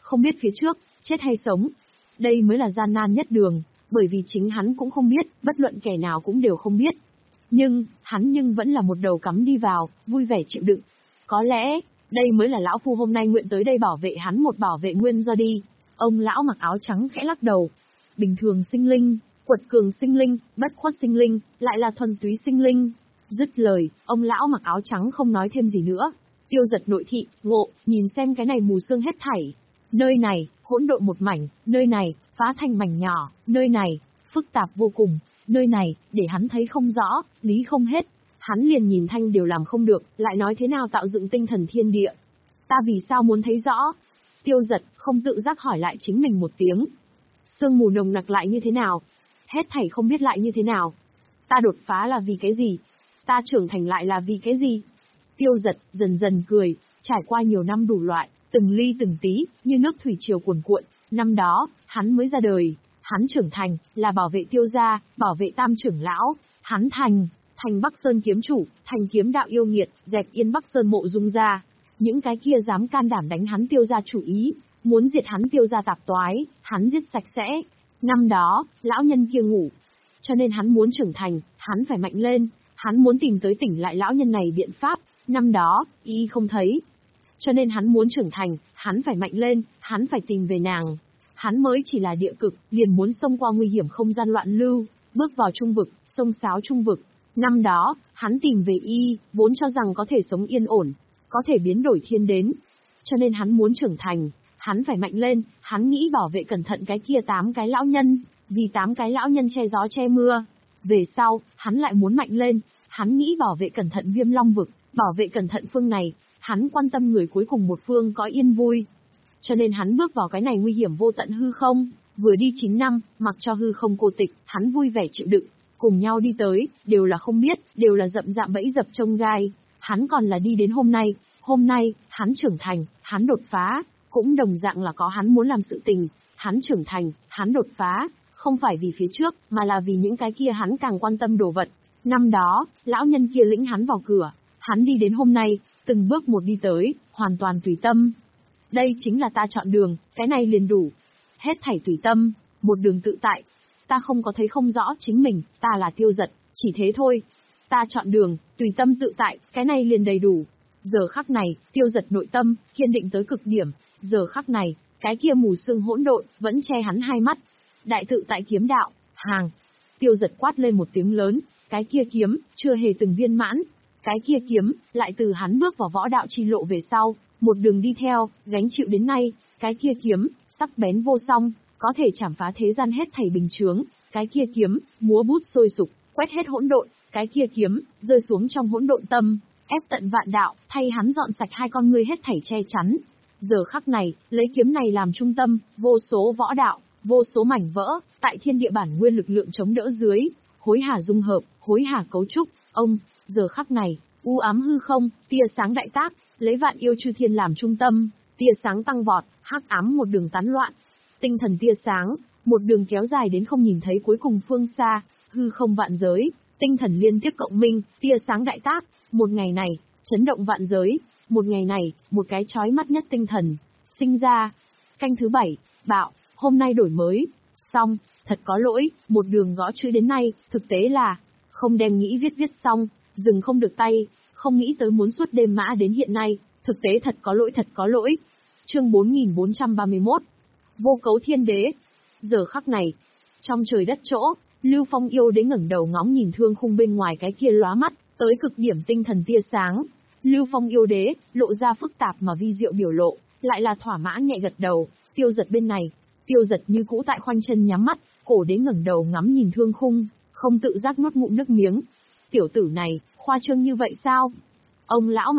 không biết phía trước, chết hay sống. Đây mới là gian nan nhất đường, bởi vì chính hắn cũng không biết, bất luận kẻ nào cũng đều không biết. Nhưng, hắn nhưng vẫn là một đầu cắm đi vào, vui vẻ chịu đựng. Có lẽ, đây mới là lão phu hôm nay nguyện tới đây bảo vệ hắn một bảo vệ nguyên do đi. Ông lão mặc áo trắng khẽ lắc đầu. Bình thường sinh linh, quật cường sinh linh, bất khuất sinh linh, lại là thuần túy sinh linh. Dứt lời, ông lão mặc áo trắng không nói thêm gì nữa. Tiêu Giật nội thị, ngộ, nhìn xem cái này mù sương hết thảy. Nơi này, hỗn độn một mảnh, nơi này, phá thành mảnh nhỏ, nơi này, phức tạp vô cùng, nơi này, để hắn thấy không rõ, lý không hết. Hắn liền nhìn thanh đều làm không được, lại nói thế nào tạo dựng tinh thần thiên địa. Ta vì sao muốn thấy rõ? Tiêu Giật, không tự giác hỏi lại chính mình một tiếng. Sương mù nồng nặc lại như thế nào? Hết thảy không biết lại như thế nào? Ta đột phá là vì cái gì? Ta trưởng thành lại là vì cái gì? Tiêu Giật, dần dần cười, trải qua nhiều năm đủ loại, từng ly từng tí, như nước thủy triều cuồn cuộn. Năm đó, hắn mới ra đời, hắn trưởng thành, là bảo vệ Tiêu gia, bảo vệ Tam trưởng lão, hắn thành, thành Bắc Sơn kiếm chủ, thành kiếm đạo yêu nghiệt, dẹp yên Bắc Sơn mộ dung gia. Những cái kia dám can đảm đánh hắn Tiêu gia chủ ý, muốn diệt hắn Tiêu gia tạp toái, hắn giết sạch sẽ. Năm đó, lão nhân kia ngủ, cho nên hắn muốn trưởng thành, hắn phải mạnh lên, hắn muốn tìm tới tỉnh lại lão nhân này biện pháp. Năm đó, y không thấy, cho nên hắn muốn trưởng thành, hắn phải mạnh lên, hắn phải tìm về nàng. Hắn mới chỉ là địa cực, liền muốn xông qua nguy hiểm không gian loạn lưu, bước vào trung vực, sông sáo trung vực. Năm đó, hắn tìm về y, vốn cho rằng có thể sống yên ổn, có thể biến đổi thiên đến. Cho nên hắn muốn trưởng thành, hắn phải mạnh lên, hắn nghĩ bảo vệ cẩn thận cái kia tám cái lão nhân, vì tám cái lão nhân che gió che mưa. Về sau, hắn lại muốn mạnh lên, hắn nghĩ bảo vệ cẩn thận Viêm Long vực, bảo vệ cẩn thận phương này, hắn quan tâm người cuối cùng một phương có yên vui. Cho nên hắn bước vào cái này nguy hiểm vô tận hư không, vừa đi chín năm, mặc cho hư không cô tịch, hắn vui vẻ chịu đựng, cùng nhau đi tới, đều là không biết, đều là dậm dạm bẫy dập trông gai. Hắn còn là đi đến hôm nay, hôm nay, hắn trưởng thành, hắn đột phá, cũng đồng dạng là có hắn muốn làm sự tình, hắn trưởng thành, hắn đột phá, không phải vì phía trước, mà là vì những cái kia hắn càng quan tâm đồ vật. Năm đó, lão nhân kia lĩnh hắn vào cửa, hắn đi đến hôm nay, từng bước một đi tới, hoàn toàn tùy tâm. Đây chính là ta chọn đường, cái này liền đủ. Hết thảy tùy tâm, một đường tự tại. Ta không có thấy không rõ chính mình, ta là Tiêu Giật, chỉ thế thôi. Ta chọn đường, tùy tâm tự tại, cái này liền đầy đủ. Giờ khắc này, Tiêu Giật nội tâm, kiên định tới cực điểm. Giờ khắc này, cái kia mù sương hỗn độn, vẫn che hắn hai mắt. Đại tự tại kiếm đạo, hàng. Tiêu Giật quát lên một tiếng lớn, cái kia kiếm, chưa hề từng viên mãn. Cái kia kiếm, lại từ hắn bước vào võ đạo chi lộ về sau, một đường đi theo, gánh chịu đến nay, cái kia kiếm, sắc bén vô song, có thể chảm phá thế gian hết thảy bình chướng, cái kia kiếm, múa bút sôi sục, quét hết hỗn độn, cái kia kiếm, rơi xuống trong hỗn độn tâm, ép tận vạn đạo, thay hắn dọn sạch hai con ngươi hết thảy che chắn. Giờ khắc này, lấy kiếm này làm trung tâm, vô số võ đạo, vô số mảnh vỡ, tại thiên địa bản nguyên lực lượng chống đỡ dưới, hối hả dung hợp, hối hả cấu trúc, ông, giờ khắc này, u ám hư không, tia sáng đại tác, lấy vạn yêu chư thiên làm trung tâm, tia sáng tăng vọt, hắc ám một đường tán loạn. Tinh thần tia sáng, một đường kéo dài đến không nhìn thấy cuối cùng phương xa, hư không vạn giới, tinh thần liên tiếp cộng minh, tia sáng đại tác, một ngày này, chấn động vạn giới, một ngày này, một cái chói mắt nhất tinh thần, sinh ra. Canh thứ bảy, bạo, hôm nay đổi mới, xong, thật có lỗi, một đường gõ chữ đến nay, thực tế là, không đem nghĩ viết viết xong, dừng không được tay, không nghĩ tới muốn suốt đêm mã đến hiện nay, thực tế thật có lỗi thật có lỗi. Chương bốn nghìn bốn trăm ba mươi mốt, Vô Cấu Thiên Đế. Giờ khắc này, trong trời đất chỗ, Lưu Phong yêu đế ngẩng đầu ngóng nhìn thương khung bên ngoài cái kia lóa mắt, tới cực điểm tinh thần tia sáng. Lưu Phong yêu đế, lộ ra phức tạp mà vi diệu biểu lộ, lại là thỏa mãn nhẹ gật đầu. Tiêu Giật bên này, Tiêu Giật như cũ tại khoanh chân nhắm mắt, cổ đế ngẩng đầu ngắm nhìn thương khung, không tự giác nuốt ngụm nước miếng. Tiểu tử này, khoa trương như vậy sao? Ông lão